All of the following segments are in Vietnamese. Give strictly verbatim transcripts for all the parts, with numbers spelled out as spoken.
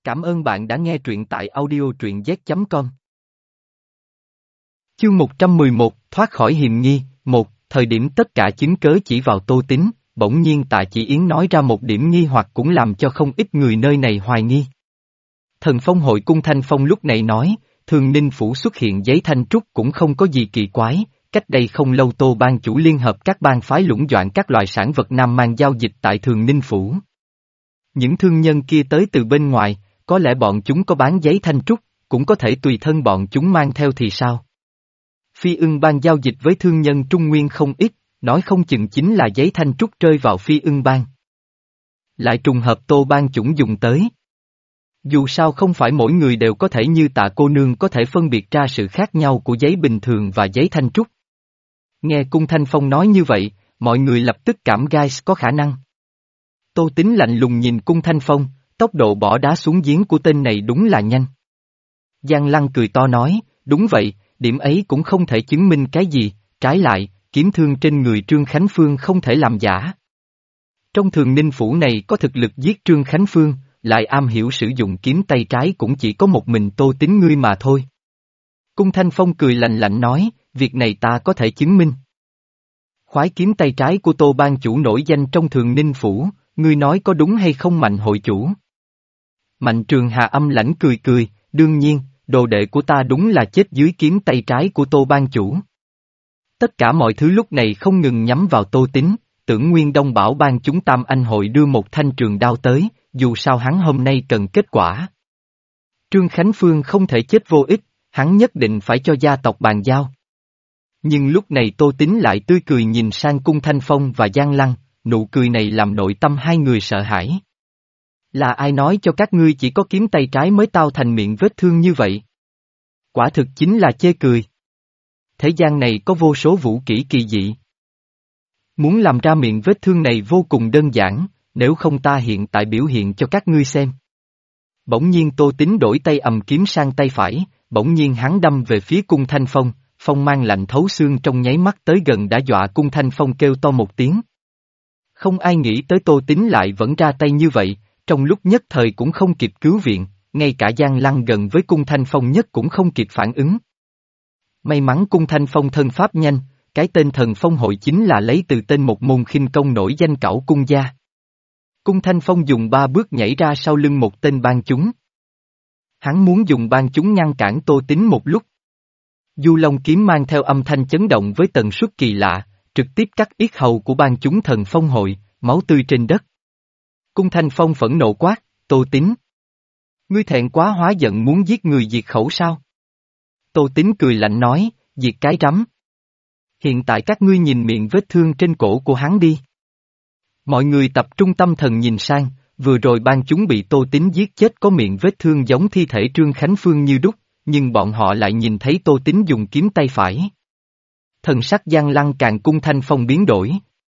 Cảm ơn bạn đã nghe truyện tại audio truyện z chấm com. Chương một trăm mười một, thoát khỏi hiềm nghi. Một, thời điểm tất cả chứng cớ chỉ vào Tô Tín, bỗng nhiên Tạ Chỉ Yến nói ra một điểm nghi hoặc cũng làm cho không ít người nơi này hoài nghi. Thần Phong hội Cung Thanh Phong lúc này nói, Thường Ninh Phủ xuất hiện giấy thanh trúc cũng không có gì kỳ quái, cách đây không lâu Tô ban chủ liên hợp các bang phái lũng đoạn các loại sản vật Nam mang giao dịch tại Thường Ninh Phủ. Những thương nhân kia tới từ bên ngoài, có lẽ bọn chúng có bán giấy thanh trúc, cũng có thể tùy thân bọn chúng mang theo thì sao? Phi Ưng Bang giao dịch với thương nhân Trung Nguyên không ít, nói không chừng chính là giấy thanh trúc rơi vào Phi Ưng Bang. Lại trùng hợp Tô ban chủng dùng tới. Dù sao không phải mỗi người đều có thể như Tạ cô nương có thể phân biệt ra sự khác nhau của giấy bình thường và giấy thanh trúc. Nghe Cung Thanh Phong nói như vậy, mọi người lập tức cảm guys có khả năng. Tô Tín lạnh lùng nhìn Cung Thanh Phong, tốc độ bỏ đá xuống giếng của tên này đúng là nhanh. Giang Lăng cười to nói, đúng vậy, điểm ấy cũng không thể chứng minh cái gì, trái lại, kiếm thương trên người Trương Khánh Phương không thể làm giả. Trong Thường Ninh Phủ này có thực lực giết Trương Khánh Phương, lại am hiểu sử dụng kiếm tay trái cũng chỉ có một mình Tô Tín ngươi mà thôi. Cung Thanh Phong cười lạnh lạnh nói, việc này ta có thể chứng minh. Khoái kiếm tay trái của Tô ban chủ nổi danh trong Thường Ninh Phủ, ngươi nói có đúng hay không Mạnh hội chủ? Mạnh Trường Hà âm lãnh cười cười, đương nhiên, đồ đệ của ta đúng là chết dưới kiếm tay trái của Tô ban chủ. Tất cả mọi thứ lúc này không ngừng nhắm vào Tô Tín, tưởng Nguyên Đông bảo ban chúng Tam Anh hội đưa một thanh trường đao tới, dù sao hắn hôm nay cần kết quả. Trương Khánh Phương không thể chết vô ích, hắn nhất định phải cho gia tộc bàn giao. Nhưng lúc này Tô Tín lại tươi cười nhìn sang Cung Thanh Phong và Giang Lăng, nụ cười này làm nội tâm hai người sợ hãi. Là ai nói cho các ngươi chỉ có kiếm tay trái mới tao thành miệng vết thương như vậy? Quả thực chính là chê cười. Thế gian này có vô số vũ kỹ kỳ dị. Muốn làm ra miệng vết thương này vô cùng đơn giản, nếu không ta hiện tại biểu hiện cho các ngươi xem. Bỗng nhiên Tô Tín đổi tay ầm kiếm sang tay phải, bỗng nhiên hắn đâm về phía Cung Thanh Phong, phong mang lạnh thấu xương trong nháy mắt tới gần đã dọa Cung Thanh Phong kêu to một tiếng. Không ai nghĩ tới Tô Tín lại vẫn ra tay như vậy, trong lúc nhất thời cũng không kịp cứu viện, ngay cả Giang Lăng gần với Cung Thanh Phong nhất cũng không kịp phản ứng. May mắn Cung Thanh Phong thân pháp nhanh, cái tên Thần Phong hội chính là lấy từ tên một môn khinh công nổi danh Cẩu Cung gia. Cung Thanh Phong dùng ba bước nhảy ra sau lưng một tên ban chúng. Hắn muốn dùng ban chúng ngăn cản Tô Tín một lúc. Du Long kiếm mang theo âm thanh chấn động với tần suất kỳ lạ, trực tiếp cắt yết hầu của ban chúng Thần Phong hội, máu tươi trên đất. Cung Thanh Phong phẫn nộ quát, Tô Tín. Ngươi thẹn quá hóa giận muốn giết người diệt khẩu sao? Tô Tín cười lạnh nói, diệt cái rắm. Hiện tại các ngươi nhìn miệng vết thương trên cổ của hắn đi. Mọi người tập trung tâm thần nhìn sang, vừa rồi ban chúng bị Tô Tín giết chết có miệng vết thương giống thi thể Trương Khánh Phương như đúc, nhưng bọn họ lại nhìn thấy Tô Tín dùng kiếm tay phải. Thần sắc Giang Lăng càng Cung Thanh Phong biến đổi.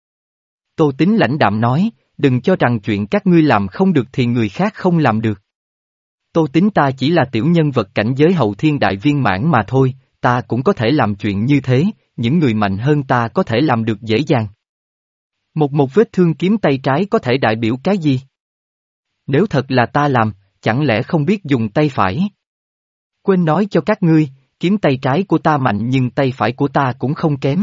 Tô Tín lãnh đạm nói, đừng cho rằng chuyện các ngươi làm không được thì người khác không làm được. Tô Tín ta chỉ là tiểu nhân vật cảnh giới hậu thiên đại viên mãn mà thôi, ta cũng có thể làm chuyện như thế, những người mạnh hơn ta có thể làm được dễ dàng. Một một vết thương kiếm tay trái có thể đại biểu cái gì? Nếu thật là ta làm, chẳng lẽ không biết dùng tay phải? Quên nói cho các ngươi, kiếm tay trái của ta mạnh nhưng tay phải của ta cũng không kém.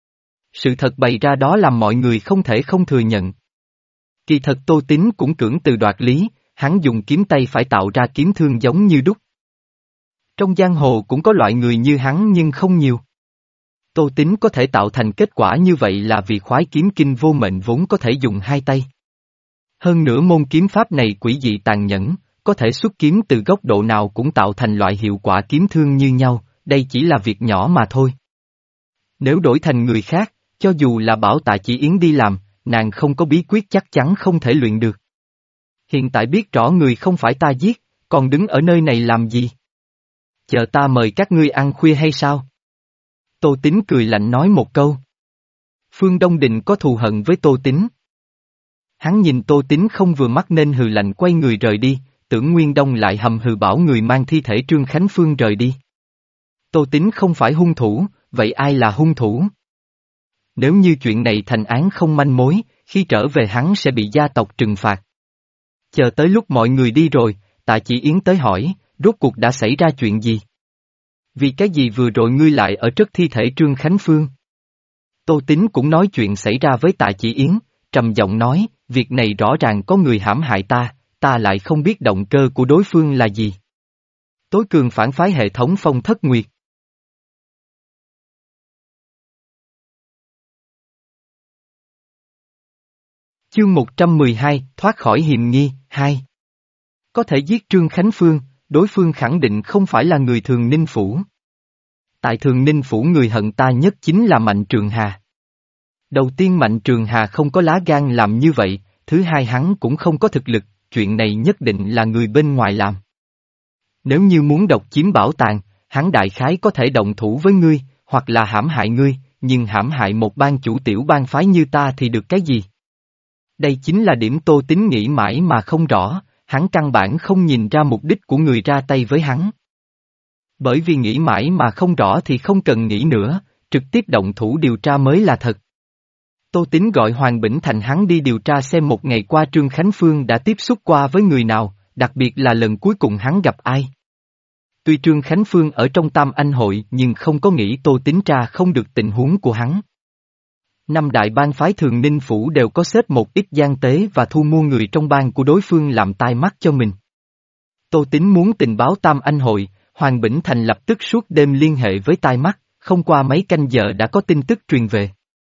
Sự thật bày ra đó làm mọi người không thể không thừa nhận. Kỳ thật Tô Tín cũng cưỡng từ đoạt lý, hắn dùng kiếm tay phải tạo ra kiếm thương giống như đúc. Trong giang hồ cũng có loại người như hắn nhưng không nhiều. Tô Tín có thể tạo thành kết quả như vậy là vì khoái kiếm kinh vô mệnh vốn có thể dùng hai tay. Hơn nữa môn kiếm pháp này quỷ dị tàn nhẫn, có thể xuất kiếm từ góc độ nào cũng tạo thành loại hiệu quả kiếm thương như nhau, đây chỉ là việc nhỏ mà thôi. Nếu đổi thành người khác, cho dù là bảo Tạ Chỉ Yến đi làm, nàng không có bí quyết chắc chắn không thể luyện được. Hiện tại biết rõ người không phải ta giết, còn đứng ở nơi này làm gì? Chờ ta mời các ngươi ăn khuya hay sao? Tô Tín cười lạnh nói một câu. Phương Đông Định có thù hận với Tô Tín. Hắn nhìn Tô Tín không vừa mắt nên hừ lạnh quay người rời đi, tưởng Nguyên Đông lại hầm hừ bảo người mang thi thể Trương Khánh Phương rời đi. Tô Tín không phải hung thủ, vậy ai là hung thủ? Nếu như chuyện này thành án không manh mối, khi trở về hắn sẽ bị gia tộc trừng phạt. Chờ tới lúc mọi người đi rồi, Tạ Chỉ Yến tới hỏi, rốt cuộc đã xảy ra chuyện gì? Vì cái gì vừa rồi ngươi lại ở trước thi thể Trương Khánh Phương? Tô Tín cũng nói chuyện xảy ra với Tạ Chỉ Yến, trầm giọng nói, việc này rõ ràng có người hãm hại ta, ta lại không biết động cơ của đối phương là gì. Tối cường phản phái hệ thống Phong Thất Nguyệt. Chương một trăm mười hai, thoát khỏi hiềm nghi, hai. Có thể giết Trương Khánh Phương, đối phương khẳng định không phải là người Thường Ninh Phủ. Tại Thường Ninh Phủ người hận ta nhất chính là Mạnh Trường Hà. Đầu tiên Mạnh Trường Hà không có lá gan làm như vậy, thứ hai hắn cũng không có thực lực, chuyện này nhất định là người bên ngoài làm. Nếu như muốn độc chiếm bảo tàng, hắn đại khái có thể động thủ với ngươi, hoặc là hãm hại ngươi, nhưng hãm hại một bang chủ tiểu bang phái như ta thì được cái gì? Đây chính là điểm Tô Tín nghĩ mãi mà không rõ, hắn căn bản không nhìn ra mục đích của người ra tay với hắn. Bởi vì nghĩ mãi mà không rõ thì không cần nghĩ nữa, trực tiếp động thủ điều tra mới là thật. Tô Tín gọi Hoàng Bỉnh Thành hắn đi điều tra xem một ngày qua Trương Khánh Phương đã tiếp xúc qua với người nào, đặc biệt là lần cuối cùng hắn gặp ai. Tuy Trương Khánh Phương ở trong Tam Anh hội nhưng không có nghĩ Tô Tín tra không được tình huống của hắn. Năm đại bang phái Thường Ninh Phủ đều có xếp một ít gian tế và thu mua người trong bang của đối phương làm tai mắt cho mình. Tô Tín muốn tình báo Tam Anh hội, Hoàng Bỉnh Thành lập tức suốt đêm liên hệ với tai mắt, không qua mấy canh giờ đã có tin tức truyền về.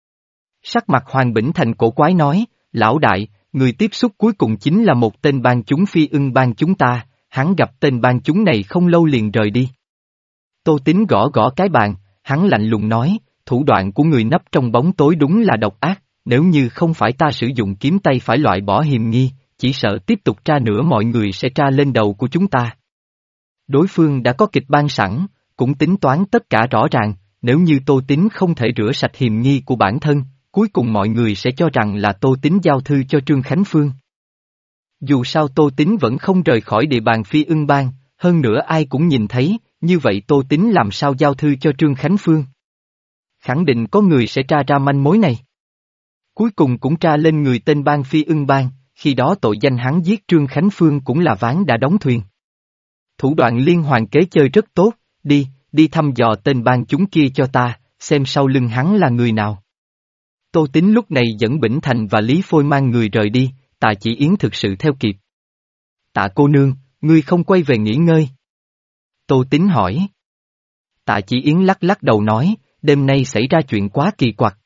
Sắc mặt Hoàng Bỉnh Thành cổ quái nói, lão đại, người tiếp xúc cuối cùng chính là một tên bang chúng Phi Ưng bang chúng ta, hắn gặp tên bang chúng này không lâu liền rời đi. Tô Tín gõ gõ cái bàn, hắn lạnh lùng nói, thủ đoạn của người nấp trong bóng tối đúng là độc ác, nếu như không phải ta sử dụng kiếm tay phải loại bỏ hiềm nghi, chỉ sợ tiếp tục tra nữa mọi người sẽ tra lên đầu của chúng ta. Đối phương đã có kịch ban sẵn, cũng tính toán tất cả rõ ràng, nếu như Tô Tín không thể rửa sạch hiềm nghi của bản thân, cuối cùng mọi người sẽ cho rằng là Tô Tín giao thư cho Trương Khánh Phương. Dù sao Tô Tín vẫn không rời khỏi địa bàn Phi Ưng bang, hơn nữa ai cũng nhìn thấy, như vậy Tô Tín làm sao giao thư cho Trương Khánh Phương. Khẳng định có người sẽ tra ra manh mối này. Cuối cùng cũng tra lên người tên bang Phi Ưng bang, khi đó tội danh hắn giết Trương Khánh Phương cũng là ván đã đóng thuyền. Thủ đoạn liên hoàn kế chơi rất tốt, đi, đi thăm dò tên bang chúng kia cho ta, xem sau lưng hắn là người nào. Tô Tín lúc này dẫn Bỉnh Thành và Lý Phôi mang người rời đi, Tạ Chỉ Yến thực sự theo kịp. Tạ cô nương, ngươi không quay về nghỉ ngơi. Tô Tín hỏi. Tạ Chỉ Yến lắc lắc đầu nói, đêm nay xảy ra chuyện quá kỳ quặc.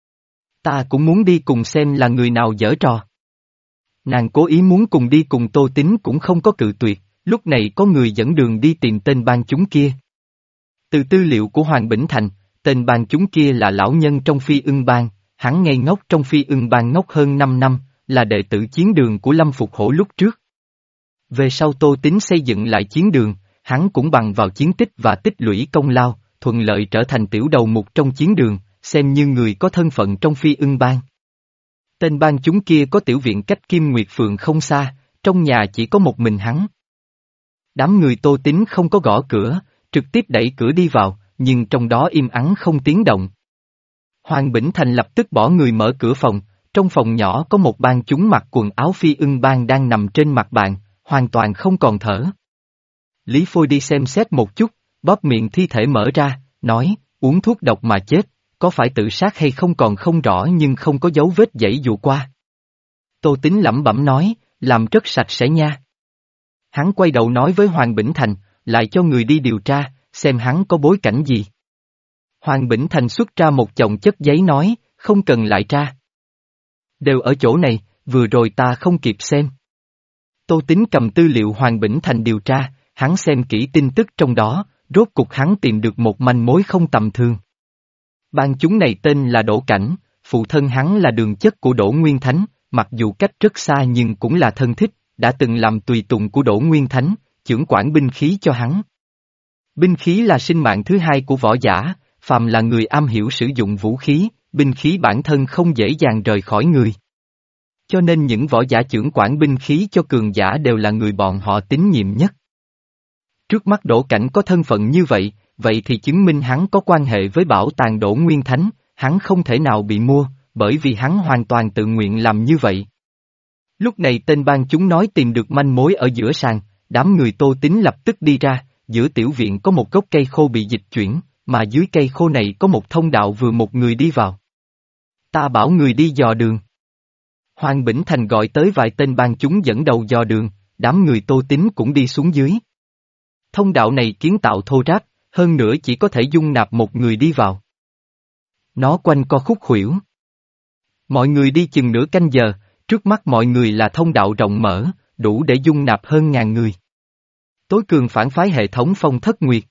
Ta cũng muốn đi cùng xem là người nào giở trò. Nàng cố ý muốn cùng đi cùng Tô Tín cũng không có cự tuyệt, lúc này có người dẫn đường đi tìm tên bang chúng kia. Từ tư liệu của Hoàng Bỉnh Thành, tên bang chúng kia là lão nhân trong Phi Ưng bang, hắn ngây ngốc trong Phi Ưng bang ngốc hơn năm năm, là đệ tử chiến đường của Lâm Phục Hổ lúc trước. Về sau Tô Tín xây dựng lại chiến đường, hắn cũng bằng vào chiến tích và tích lũy công lao, thuận lợi trở thành tiểu đầu mục trong chiến đường, xem như người có thân phận trong Phi Ưng bang. Tên bang chúng kia có tiểu viện cách Kim Nguyệt Phường không xa, trong nhà chỉ có một mình hắn. Đám người Tô Tín không có gõ cửa, trực tiếp đẩy cửa đi vào, nhưng trong đó im ắng không tiếng động. Hoàng Bỉnh Thành lập tức bỏ người mở cửa phòng, trong phòng nhỏ có một bang chúng mặc quần áo Phi Ưng bang đang nằm trên mặt bàn, hoàn toàn không còn thở. Lý Phôi đi xem xét một chút, bóp miệng thi thể mở ra, nói, uống thuốc độc mà chết, có phải tự sát hay không còn không rõ nhưng không có dấu vết giãy dụ qua. Tô Tín lẩm bẩm nói, làm rất sạch sẽ nha. Hắn quay đầu nói với Hoàng Bỉnh Thành, lại cho người đi điều tra, xem hắn có bối cảnh gì. Hoàng Bỉnh Thành xuất ra một chồng chất giấy nói, không cần lại tra. Đều ở chỗ này, vừa rồi ta không kịp xem. Tô Tín cầm tư liệu Hoàng Bỉnh Thành điều tra, hắn xem kỹ tin tức trong đó, rốt cục hắn tìm được một manh mối không tầm thường. Bang chúng này tên là Đỗ Cảnh, phụ thân hắn là đường chất của Đỗ Nguyên Thánh, mặc dù cách rất xa nhưng cũng là thân thích, đã từng làm tùy tùng của Đỗ Nguyên Thánh, chưởng quản binh khí cho hắn. Binh khí là sinh mạng thứ hai của võ giả, phàm là người am hiểu sử dụng vũ khí, binh khí bản thân không dễ dàng rời khỏi người. Cho nên những võ giả chưởng quản binh khí cho cường giả đều là người bọn họ tín nhiệm nhất. Trước mắt Đỗ Cảnh có thân phận như vậy, vậy thì chứng minh hắn có quan hệ với bảo tàng Đỗ Nguyên Thánh, hắn không thể nào bị mua, bởi vì hắn hoàn toàn tự nguyện làm như vậy. Lúc này tên bang chúng nói tìm được manh mối ở giữa sàn, đám người Tô Tín lập tức đi ra, giữa tiểu viện có một gốc cây khô bị dịch chuyển, mà dưới cây khô này có một thông đạo vừa một người đi vào. Ta bảo người đi dò đường. Hoàng Bỉnh Thành gọi tới vài tên bang chúng dẫn đầu dò đường, đám người Tô Tín cũng đi xuống dưới. Thông đạo này kiến tạo thô ráp, hơn nữa chỉ có thể dung nạp một người đi vào. Nó quanh co khúc khuỷu. Mọi người đi chừng nửa canh giờ, trước mắt mọi người là thông đạo rộng mở, đủ để dung nạp hơn ngàn người. Tối cường phản phái hệ thống Phong Thất Nguyệt.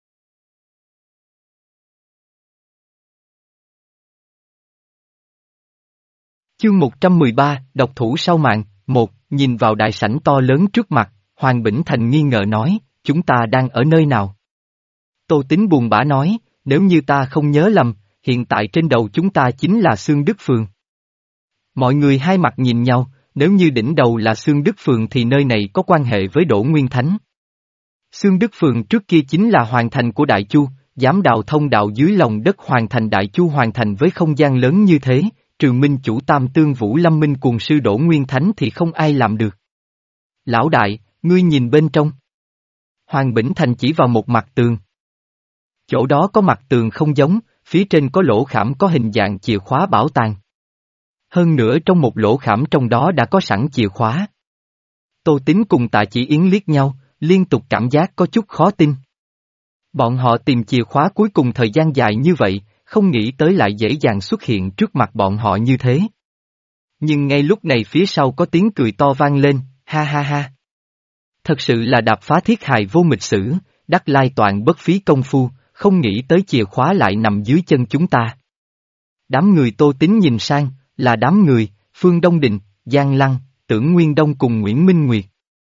Chương một trăm mười ba, độc thủ sau màn, một, nhìn vào đại sảnh to lớn trước mặt, Hoàng Bỉnh Thành nghi ngờ nói, chúng ta đang ở nơi nào? Tô Tín buồn bã nói, nếu như ta không nhớ lầm, hiện tại trên đầu chúng ta chính là Xương Đức Phường. Mọi người hai mặt nhìn nhau, nếu như đỉnh đầu là Xương Đức Phường thì nơi này có quan hệ với Đỗ Nguyên Thánh. Xương Đức Phường trước kia chính là hoàng thành của Đại Chu, dám đào thông đạo dưới lòng đất hoàng thành Đại Chu hoàn thành với không gian lớn như thế, trừ Minh Chủ Tam Tương Vũ Lâm Minh Cuồng Sư Đỗ Nguyên Thánh thì không ai làm được. Lão đại, ngươi nhìn bên trong. Hoàng Bỉnh Thành chỉ vào một mặt tường. Chỗ đó có mặt tường không giống, phía trên có lỗ khảm có hình dạng chìa khóa bảo tàng. Hơn nữa trong một lỗ khảm trong đó đã có sẵn chìa khóa. Tô Tín cùng Tạ Chỉ Yến liếc nhau, liên tục cảm giác có chút khó tin. Bọn họ tìm chìa khóa cuối cùng thời gian dài như vậy, không nghĩ tới lại dễ dàng xuất hiện trước mặt bọn họ như thế. Nhưng ngay lúc này phía sau có tiếng cười to vang lên, ha ha ha. Thật sự là đạp phá thiết hài vô mịch sử, đắc lai toàn bất phí công phu, không nghĩ tới chìa khóa lại nằm dưới chân chúng ta. Đám người Tô Tín nhìn sang, là đám người, Phương Đông Đình, Giang Lăng, Tưởng Nguyên Đông cùng Nguyễn Minh Nguyệt.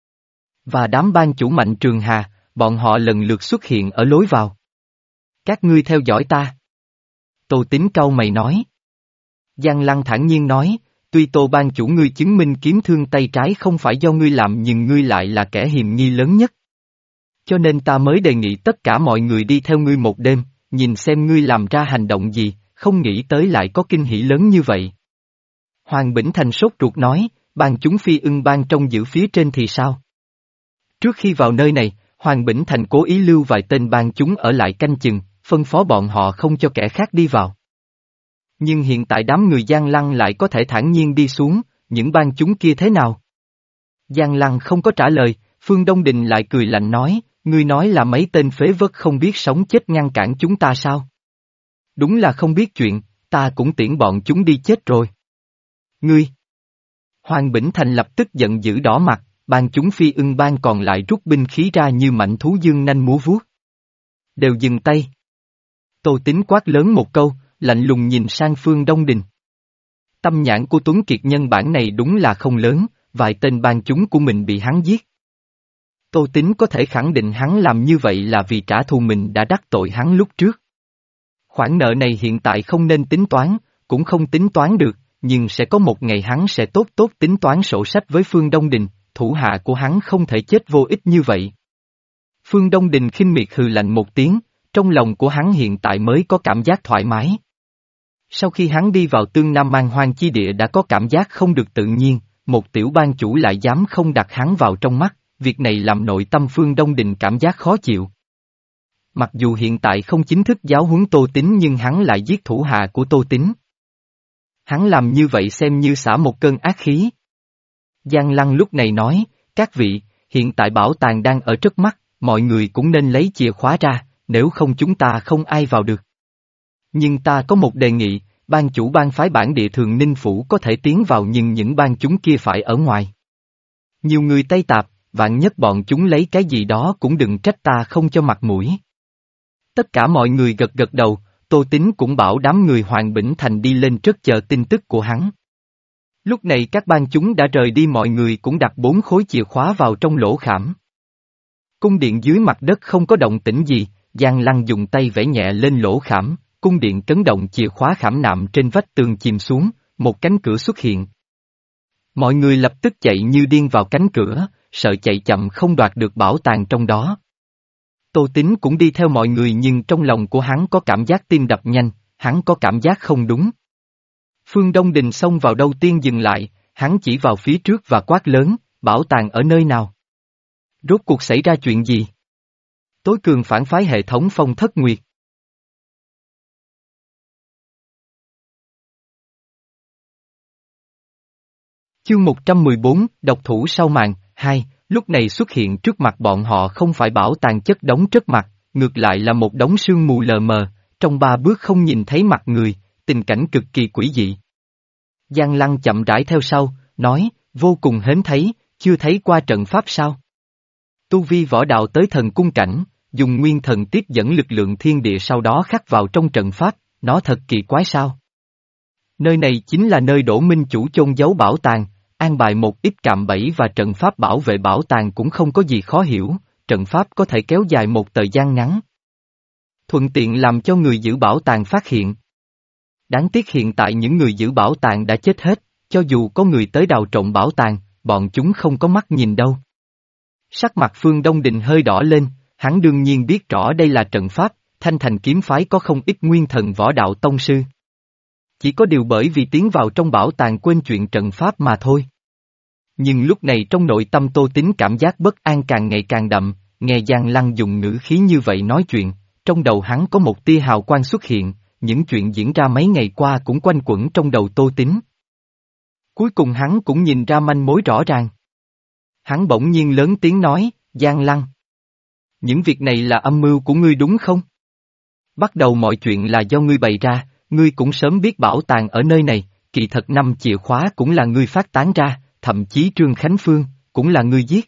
Và đám ban chủ Mạnh Trường Hà, bọn họ lần lượt xuất hiện ở lối vào. Các ngươi theo dõi ta. Tô Tín cau mày nói. Giang Lăng thản nhiên nói, tuy Tô ban chủ ngươi chứng minh kiếm thương tay trái không phải do ngươi làm nhưng ngươi lại là kẻ hiềm nghi lớn nhất. Cho nên ta mới đề nghị tất cả mọi người đi theo ngươi một đêm, nhìn xem ngươi làm ra hành động gì, không nghĩ tới lại có kinh hỉ lớn như vậy. Hoàng Bỉnh Thành sốt ruột nói, ban chúng Phi Ưng Bang trông giữ phía trên thì sao? Trước khi vào nơi này, Hoàng Bỉnh Thành cố ý lưu vài tên ban chúng ở lại canh chừng, phân phó bọn họ không cho kẻ khác đi vào. Nhưng hiện tại đám người Giang Lăng lại có thể thản nhiên đi xuống, những ban chúng kia thế nào? Giang Lăng không có trả lời, Phương Đông Đình lại cười lạnh nói, ngươi nói là mấy tên phế vật không biết sống chết ngăn cản chúng ta sao? Đúng là không biết chuyện, ta cũng tiễn bọn chúng đi chết rồi. Ngươi! Hoàng Bỉnh Thành lập tức giận dữ đỏ mặt, ban chúng Phi Ưng Bang còn lại rút binh khí ra như mạnh thú dương nanh múa vuốt. Đều dừng tay. Tô Tín quát lớn một câu, lạnh lùng nhìn sang Phương Đông Đình. Tâm nhãn của Tuấn Kiệt nhân bản này đúng là không lớn, vài tên ban chúng của mình bị hắn giết. Tô Tín có thể khẳng định hắn làm như vậy là vì trả thù mình đã đắc tội hắn lúc trước. Khoản nợ này hiện tại không nên tính toán, cũng không tính toán được, nhưng sẽ có một ngày hắn sẽ tốt tốt tính toán sổ sách với Phương Đông Đình, thủ hạ của hắn không thể chết vô ích như vậy. Phương Đông Đình khinh miệt hừ lạnh một tiếng, trong lòng của hắn hiện tại mới có cảm giác thoải mái. Sau khi hắn đi vào Tương Nam Man Hoang chi địa đã có cảm giác không được tự nhiên, một tiểu ban chủ lại dám không đặt hắn vào trong mắt, việc này làm nội tâm Phương Đông Đình cảm giác khó chịu. Mặc dù hiện tại không chính thức giáo huấn Tô Tín nhưng hắn lại giết thủ hạ của Tô Tín. Hắn làm như vậy xem như xả một cơn ác khí. Giang Lăng lúc này nói, các vị, hiện tại bảo tàng đang ở trước mắt, mọi người cũng nên lấy chìa khóa ra, nếu không chúng ta không ai vào được. Nhưng ta có một đề nghị, ban chủ ban phái bản địa thường Ninh Phủ có thể tiến vào nhưng những ban chúng kia phải ở ngoài. Nhiều người Tây Tạp, vạn nhất bọn chúng lấy cái gì đó cũng đừng trách ta không cho mặt mũi. Tất cả mọi người gật gật đầu, Tô Tín cũng bảo đám người Hoàng Bỉnh Thành đi lên trước chờ tin tức của hắn. Lúc này các ban chúng đã rời đi, mọi người cũng đặt bốn khối chìa khóa vào trong lỗ khảm. Cung điện dưới mặt đất không có động tĩnh gì, Giang Lăng dùng tay vẽ nhẹ lên lỗ khảm, cung điện chấn động, chìa khóa khảm nạm trên vách tường chìm xuống, một cánh cửa xuất hiện. Mọi người lập tức chạy như điên vào cánh cửa, sợ chạy chậm không đoạt được bảo tàng trong đó. Tô Tín cũng đi theo mọi người nhưng trong lòng của hắn có cảm giác tim đập nhanh, hắn có cảm giác không đúng. Phương Đông Đình xông vào đầu tiên dừng lại, hắn chỉ vào phía trước và quát lớn, bảo tàng ở nơi nào? Rốt cuộc xảy ra chuyện gì? Tối cường phản phái hệ thống Phong Thất Nguyệt. Chương một trăm mười bốn, độc thủ sau màn, hai, lúc này xuất hiện trước mặt bọn họ không phải bảo tàng chất đống trước mặt, ngược lại là một đống sương mù lờ mờ, trong ba bước không nhìn thấy mặt người, tình cảnh cực kỳ quỷ dị. Giang Lăng chậm rãi theo sau, nói, vô cùng hến thấy, chưa thấy qua trận pháp sao? Tu vi võ đạo tới thần cung cảnh, dùng nguyên thần tiếp dẫn lực lượng thiên địa sau đó khắc vào trong trận pháp, nó thật kỳ quái sao? Nơi này chính là nơi Đỗ Minh Chủ chôn giấu bảo tàng, an bài một ít cạm bẫy và trận pháp bảo vệ bảo tàng cũng không có gì khó hiểu, trận pháp có thể kéo dài một thời gian ngắn. Thuận tiện làm cho người giữ bảo tàng phát hiện. Đáng tiếc hiện tại những người giữ bảo tàng đã chết hết, cho dù có người tới đào trộm bảo tàng, bọn chúng không có mắt nhìn đâu. Sắc mặt Phương Đông Đình hơi đỏ lên, hắn đương nhiên biết rõ đây là trận pháp, Thanh Thành kiếm phái có không ít nguyên thần võ đạo tông sư. Chỉ có điều bởi vì tiến vào trong bảo tàng quên chuyện trận pháp mà thôi. Nhưng lúc này trong nội tâm Tô Tín cảm giác bất an càng ngày càng đậm, nghe Giang Lăng dùng ngữ khí như vậy nói chuyện, trong đầu hắn có một tia hào quang xuất hiện, những chuyện diễn ra mấy ngày qua cũng quanh quẩn trong đầu Tô Tín. Cuối cùng hắn cũng nhìn ra manh mối rõ ràng. Hắn bỗng nhiên lớn tiếng nói, Giang Lăng. Những việc này là âm mưu của ngươi đúng không? Bắt đầu mọi chuyện là do ngươi bày ra, ngươi cũng sớm biết bảo tàng ở nơi này, kỳ thật năm chìa khóa cũng là ngươi phát tán ra, thậm chí Trương Khánh Phương, cũng là ngươi giết.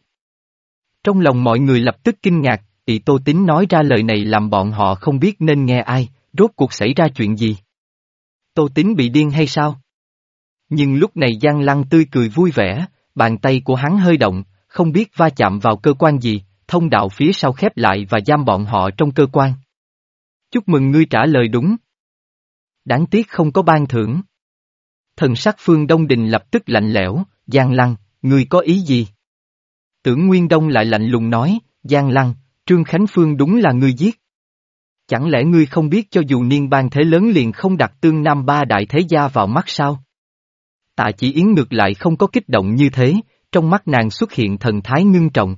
Trong lòng mọi người lập tức kinh ngạc, ỷ Tô Tín nói ra lời này làm bọn họ không biết nên nghe ai, rốt cuộc xảy ra chuyện gì. Tô Tín bị điên hay sao? Nhưng lúc này Giang Lăng tươi cười vui vẻ, bàn tay của hắn hơi động, không biết va chạm vào cơ quan gì, thông đạo phía sau khép lại và giam bọn họ trong cơ quan. Chúc mừng ngươi trả lời đúng. Đáng tiếc không có ban thưởng. Thần sắc Phương Đông Đình lập tức lạnh lẽo, Giang Lăng, ngươi có ý gì? Tưởng Nguyên Đông lại lạnh lùng nói, Giang Lăng, Trương Khánh Phương đúng là ngươi giết. Chẳng lẽ ngươi không biết cho dù niên bang thế lớn liền không đặt tương nam ba đại thế gia vào mắt sao? Tạ Chỉ Yến ngược lại không có kích động như thế, trong mắt nàng xuất hiện thần thái ngưng trọng.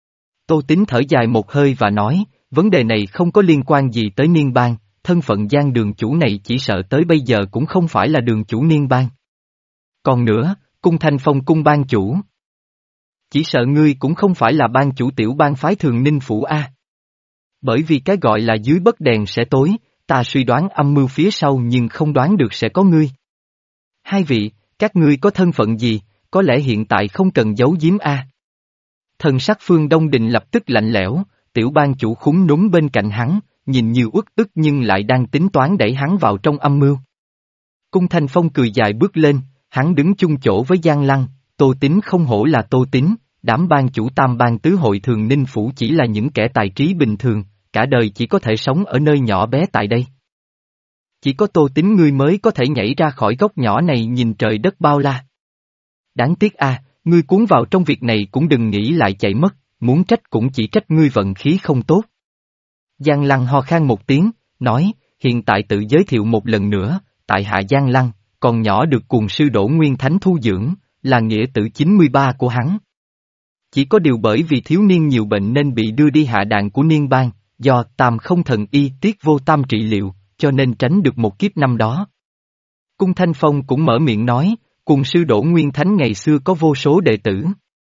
Tô Tín thở dài một hơi và nói, vấn đề này không có liên quan gì tới niên bang, thân phận Giang đường chủ này chỉ sợ tới bây giờ cũng không phải là đường chủ niên bang. Còn nữa, cung Thanh Phong cung bang chủ. Chỉ sợ ngươi cũng không phải là bang chủ tiểu bang phái Thường Ninh Phủ A. Bởi vì cái gọi là dưới bất đèn sẽ tối, ta suy đoán âm mưu phía sau nhưng không đoán được sẽ có ngươi. Hai vị, các ngươi có thân phận gì, có lẽ hiện tại không cần giấu giếm A. Thần sắc Phương Đông Đình lập tức lạnh lẽo, tiểu bang chủ khúm núm bên cạnh hắn, nhìn như uất ức nhưng lại đang tính toán đẩy hắn vào trong âm mưu. Cung Thanh Phong cười dài bước lên, hắn đứng chung chỗ với Giang Lăng, Tô Tín không hổ là Tô Tín, đám bang chủ tam bang tứ hội Thường Ninh Phủ chỉ là những kẻ tài trí bình thường, cả đời chỉ có thể sống ở nơi nhỏ bé tại đây. Chỉ có Tô Tín ngươi mới có thể nhảy ra khỏi góc nhỏ này nhìn trời đất bao la. Đáng tiếc a, ngươi cuốn vào trong việc này cũng đừng nghĩ lại chạy mất, muốn trách cũng chỉ trách ngươi vận khí không tốt. Giang Lăng ho khan một tiếng, nói, hiện tại tự giới thiệu một lần nữa, tại hạ Giang Lăng, còn nhỏ được cuồng sư Đỗ Nguyên Thánh thu dưỡng, là nghĩa tử chín mươi ba của hắn. Chỉ có điều bởi vì thiếu niên nhiều bệnh nên bị đưa đi hạ đàn của niên bang, do tam không thần y tiết vô tam trị liệu, cho nên tránh được một kiếp năm đó. Cung Thanh Phong cũng mở miệng nói, cuồng sư Đỗ Nguyên Thánh ngày xưa có vô số đệ tử.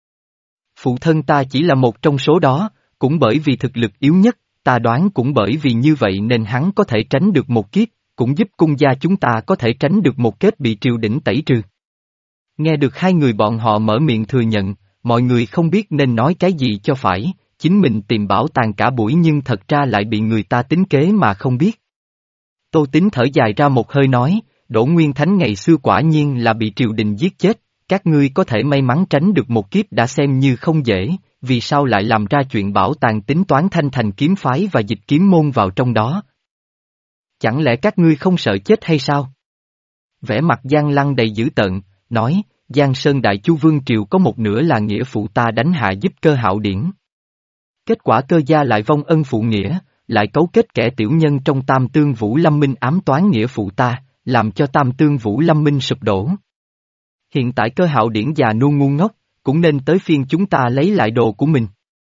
Phụ thân ta chỉ là một trong số đó, cũng bởi vì thực lực yếu nhất, ta đoán cũng bởi vì như vậy nên hắn có thể tránh được một kiếp, cũng giúp cung gia chúng ta có thể tránh được một kết bị triều đỉnh tẩy trừ. Nghe được hai người bọn họ mở miệng thừa nhận, mọi người không biết nên nói cái gì cho phải, chính mình tìm bảo tàng cả buổi nhưng thật ra lại bị người ta tính kế mà không biết. Tô Tín thở dài ra một hơi nói, Đỗ Nguyên Thánh ngày xưa quả nhiên là bị triều đình giết chết, các ngươi có thể may mắn tránh được một kiếp đã xem như không dễ, vì sao lại làm ra chuyện bảo tàng tính toán Thanh Thành kiếm phái và dịch kiếm môn vào trong đó? Chẳng lẽ các ngươi không sợ chết hay sao? Vẻ mặt Giang Lăng đầy dữ tợn, nói, Giang Sơn Đại Chu Vương Triều có một nửa là nghĩa phụ ta đánh hạ giúp Cơ Hạo Điển. Kết quả Cơ gia lại vong ân phụ nghĩa, lại cấu kết kẻ tiểu nhân trong Tam Tương Vũ Lâm Minh ám toán nghĩa phụ ta, làm cho Tam Tương Vũ Lâm Minh sụp đổ. Hiện tại Cơ Hạo Điển già nua ngu ngốc, cũng nên tới phiên chúng ta lấy lại đồ của mình.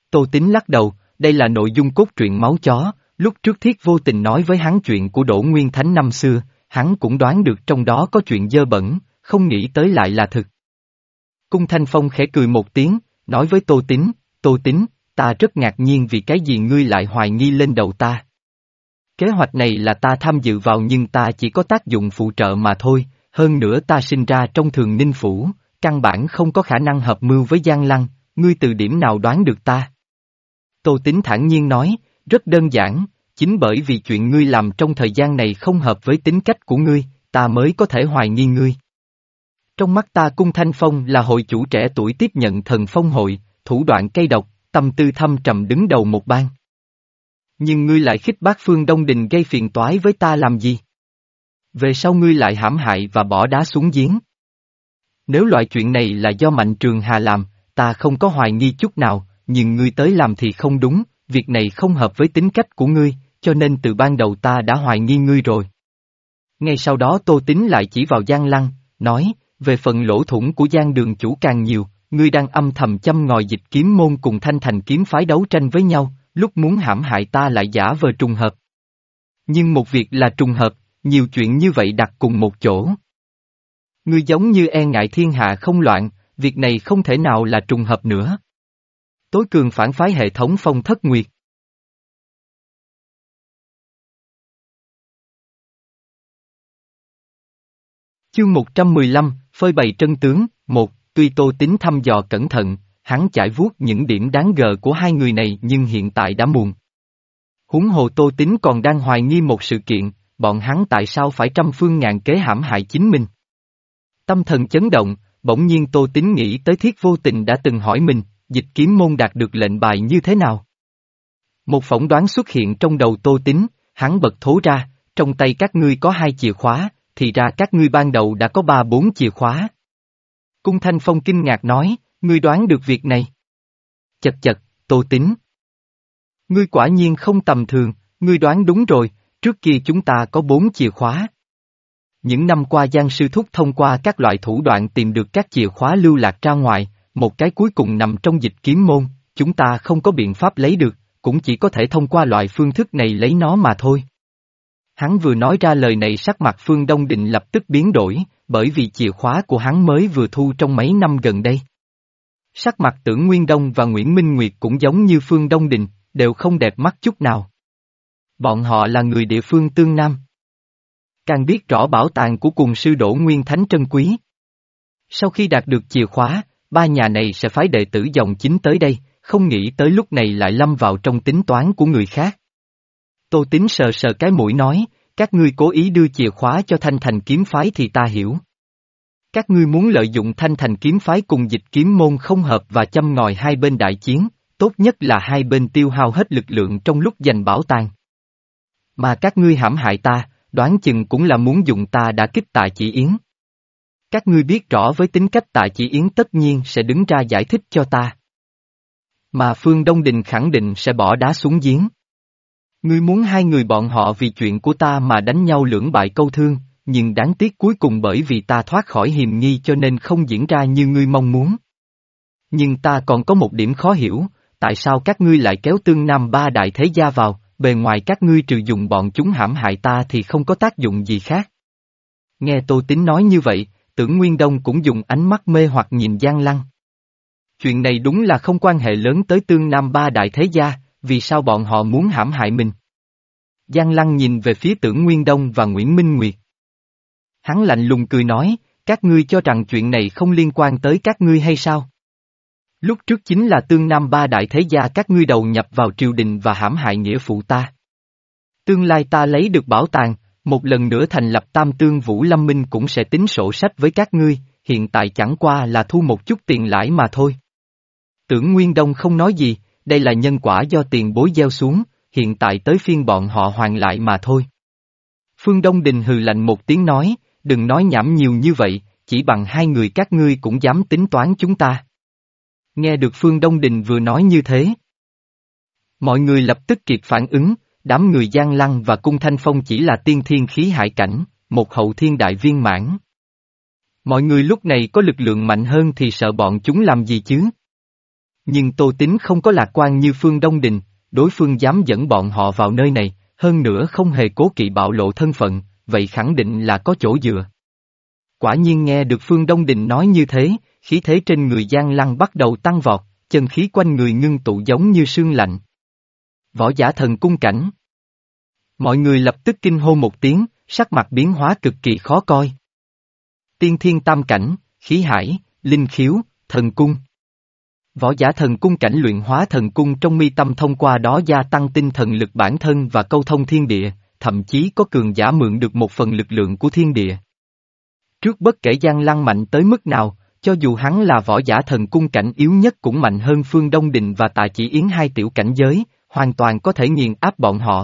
Tô Tín lắc đầu, đây là nội dung cốt truyện máu chó, lúc trước Thiết vô tình nói với hắn chuyện của Đỗ Nguyên Thánh năm xưa, hắn cũng đoán được trong đó có chuyện dơ bẩn, không nghĩ tới lại là thực. Cung Thanh Phong khẽ cười một tiếng, nói với Tô Tín, Tô Tín, ta rất ngạc nhiên vì cái gì ngươi lại hoài nghi lên đầu ta. Kế hoạch này là ta tham dự vào nhưng ta chỉ có tác dụng phụ trợ mà thôi, hơn nữa ta sinh ra trong Thường Ninh Phủ, căn bản không có khả năng hợp mưu với Giang Lăng, ngươi từ điểm nào đoán được ta? Tô Tín thản nhiên nói, rất đơn giản, chính bởi vì chuyện ngươi làm trong thời gian này không hợp với tính cách của ngươi, ta mới có thể hoài nghi ngươi. Trong mắt ta Cung Thanh Phong là hội chủ trẻ tuổi tiếp nhận thần phong hội, thủ đoạn cay độc, tâm tư thâm trầm đứng đầu một bang. Nhưng ngươi lại khích bác Phương Đông Đình gây phiền toái với ta làm gì? Về sau ngươi lại hãm hại và bỏ đá xuống giếng. Nếu loại chuyện này là do Mạnh Trường Hà làm, ta không có hoài nghi chút nào, nhưng ngươi tới làm thì không đúng, việc này không hợp với tính cách của ngươi, cho nên từ ban đầu ta đã hoài nghi ngươi rồi. Ngay sau đó Tô Tín lại chỉ vào Giang Lăng, nói, về phần lỗ thủng của Giang đường chủ càng nhiều, ngươi đang âm thầm châm ngòi Dịch Kiếm môn cùng Thanh Thành kiếm phái đấu tranh với nhau, lúc muốn hãm hại ta lại giả vờ trùng hợp. Nhưng một việc là trùng hợp, nhiều chuyện như vậy đặt cùng một chỗ. Ngươi giống như e ngại thiên hạ không loạn, việc này không thể nào là trùng hợp nữa. Tối cường phản phái hệ thống Phong Thất Nguyệt. Chương một trăm mười lăm, phơi bày chân tướng, một, tuy Tô Tín thăm dò cẩn thận, hắn chải vuốt những điểm đáng gờ của hai người này nhưng hiện tại đã muộn. Huống hồ Tô Tín còn đang hoài nghi một sự kiện, bọn hắn tại sao phải trăm phương ngàn kế hãm hại chính mình. Tâm thần chấn động, bỗng nhiên Tô Tín nghĩ tới Thiết vô tình đã từng hỏi mình, Dịch Kiếm môn đạt được lệnh bài như thế nào. Một phỏng đoán xuất hiện trong đầu Tô Tín, hắn bật thố ra, trong tay các ngươi có hai chìa khóa, thì ra các ngươi ban đầu đã có ba bốn chìa khóa. Cung Thanh Phong kinh ngạc nói, ngươi đoán được việc này. Chật chật, Tô Tín. Ngươi quả nhiên không tầm thường, ngươi đoán đúng rồi, trước kia chúng ta có bốn chìa khóa. Những năm qua Giang Sư Thúc thông qua các loại thủ đoạn tìm được các chìa khóa lưu lạc ra ngoài, một cái cuối cùng nằm trong Dịch Kiếm môn, chúng ta không có biện pháp lấy được, cũng chỉ có thể thông qua loại phương thức này lấy nó mà thôi. Hắn vừa nói ra lời này sắc mặt Phương Đông Định lập tức biến đổi, bởi vì chìa khóa của hắn mới vừa thu trong mấy năm gần đây. Sắc mặt Tưởng Nguyên Đông và Nguyễn Minh Nguyệt cũng giống như Phương Đông Định, đều không đẹp mắt chút nào. Bọn họ là người địa phương Tương Nam. Càng biết rõ bảo tàng của cùng sư Đỗ Nguyên Thánh trân quý. Sau khi đạt được chìa khóa, ba nhà này sẽ phái đệ tử dòng chính tới đây, không nghĩ tới lúc này lại lâm vào trong tính toán của người khác. Tô Tín sờ sờ cái mũi nói, các ngươi cố ý đưa chìa khóa cho Thanh Thành kiếm phái thì ta hiểu. Các ngươi muốn lợi dụng Thanh Thành kiếm phái cùng Dịch Kiếm môn không hợp và châm ngòi hai bên đại chiến, tốt nhất là hai bên tiêu hao hết lực lượng trong lúc giành bảo tàng. Mà các ngươi hãm hại ta, đoán chừng cũng là muốn dùng ta đã kích Tạ Chỉ Yến. Các ngươi biết rõ với tính cách Tạ Chỉ Yến tất nhiên sẽ đứng ra giải thích cho ta. Mà Phương Đông Đình khẳng định sẽ bỏ đá xuống giếng. Ngươi muốn hai người bọn họ vì chuyện của ta mà đánh nhau lưỡng bại câu thương, nhưng đáng tiếc cuối cùng bởi vì ta thoát khỏi hiềm nghi cho nên không diễn ra như ngươi mong muốn. Nhưng ta còn có một điểm khó hiểu, tại sao các ngươi lại kéo Tương Nam ba đại thế gia vào, bề ngoài các ngươi trừ dùng bọn chúng hãm hại ta thì không có tác dụng gì khác. Nghe Tô Tín nói như vậy, Tưởng Nguyên Đông cũng dùng ánh mắt mê hoặc nhìn Giang Lăng. Chuyện này đúng là không quan hệ lớn tới Tương Nam ba đại thế gia, vì sao bọn họ muốn hãm hại mình? Giang Lăng nhìn về phía Tưởng Nguyên Đông và Nguyễn Minh Nguyệt. Hắn lạnh lùng cười nói, các ngươi cho rằng chuyện này không liên quan tới các ngươi hay sao? Lúc trước chính là Tương Nam ba đại thế gia các ngươi đầu nhập vào triều đình và hãm hại nghĩa phụ ta. Tương lai ta lấy được bảo tàng, một lần nữa thành lập Tam Tương Vũ Lâm Minh cũng sẽ tính sổ sách với các ngươi, hiện tại chẳng qua là thu một chút tiền lãi mà thôi. Tưởng Nguyên Đông không nói gì, đây là nhân quả do tiền bối gieo xuống, hiện tại tới phiên bọn họ hoàn lại mà thôi. Phương Đông Đình hừ lạnh một tiếng nói, đừng nói nhảm nhiều như vậy, chỉ bằng hai người các ngươi cũng dám tính toán chúng ta. Nghe được Phương Đông Đình vừa nói như thế. Mọi người lập tức kịp phản ứng, đám người Giang Lăng và Cung Thanh Phong chỉ là tiên thiên khí hải cảnh, một hậu thiên đại viên mãn. Mọi người lúc này có lực lượng mạnh hơn thì sợ bọn chúng làm gì chứ? Nhưng Tô Tín không có lạc quan như Phương Đông Đình, đối phương dám dẫn bọn họ vào nơi này, hơn nữa không hề cố kỵ bạo lộ thân phận, vậy khẳng định là có chỗ dựa. Quả nhiên nghe được Phương Đông Đình nói như thế, khí thế trên người Giang Lăng bắt đầu tăng vọt, chân khí quanh người ngưng tụ giống như sương lạnh. Võ giả thần cung cảnh. Mọi người lập tức kinh hô một tiếng, sắc mặt biến hóa cực kỳ khó coi. Tiên thiên tam cảnh, khí hải, linh khiếu, thần cung. Võ giả thần cung cảnh luyện hóa thần cung trong mi tâm thông qua đó gia tăng tinh thần lực bản thân và câu thông thiên địa, thậm chí có cường giả mượn được một phần lực lượng của thiên địa. Trước bất kể Giang Lăng mạnh tới mức nào, cho dù hắn là võ giả thần cung cảnh yếu nhất cũng mạnh hơn Phương Đông Đình và Tạ Chỉ Yến hai tiểu cảnh giới, hoàn toàn có thể nghiền áp bọn họ.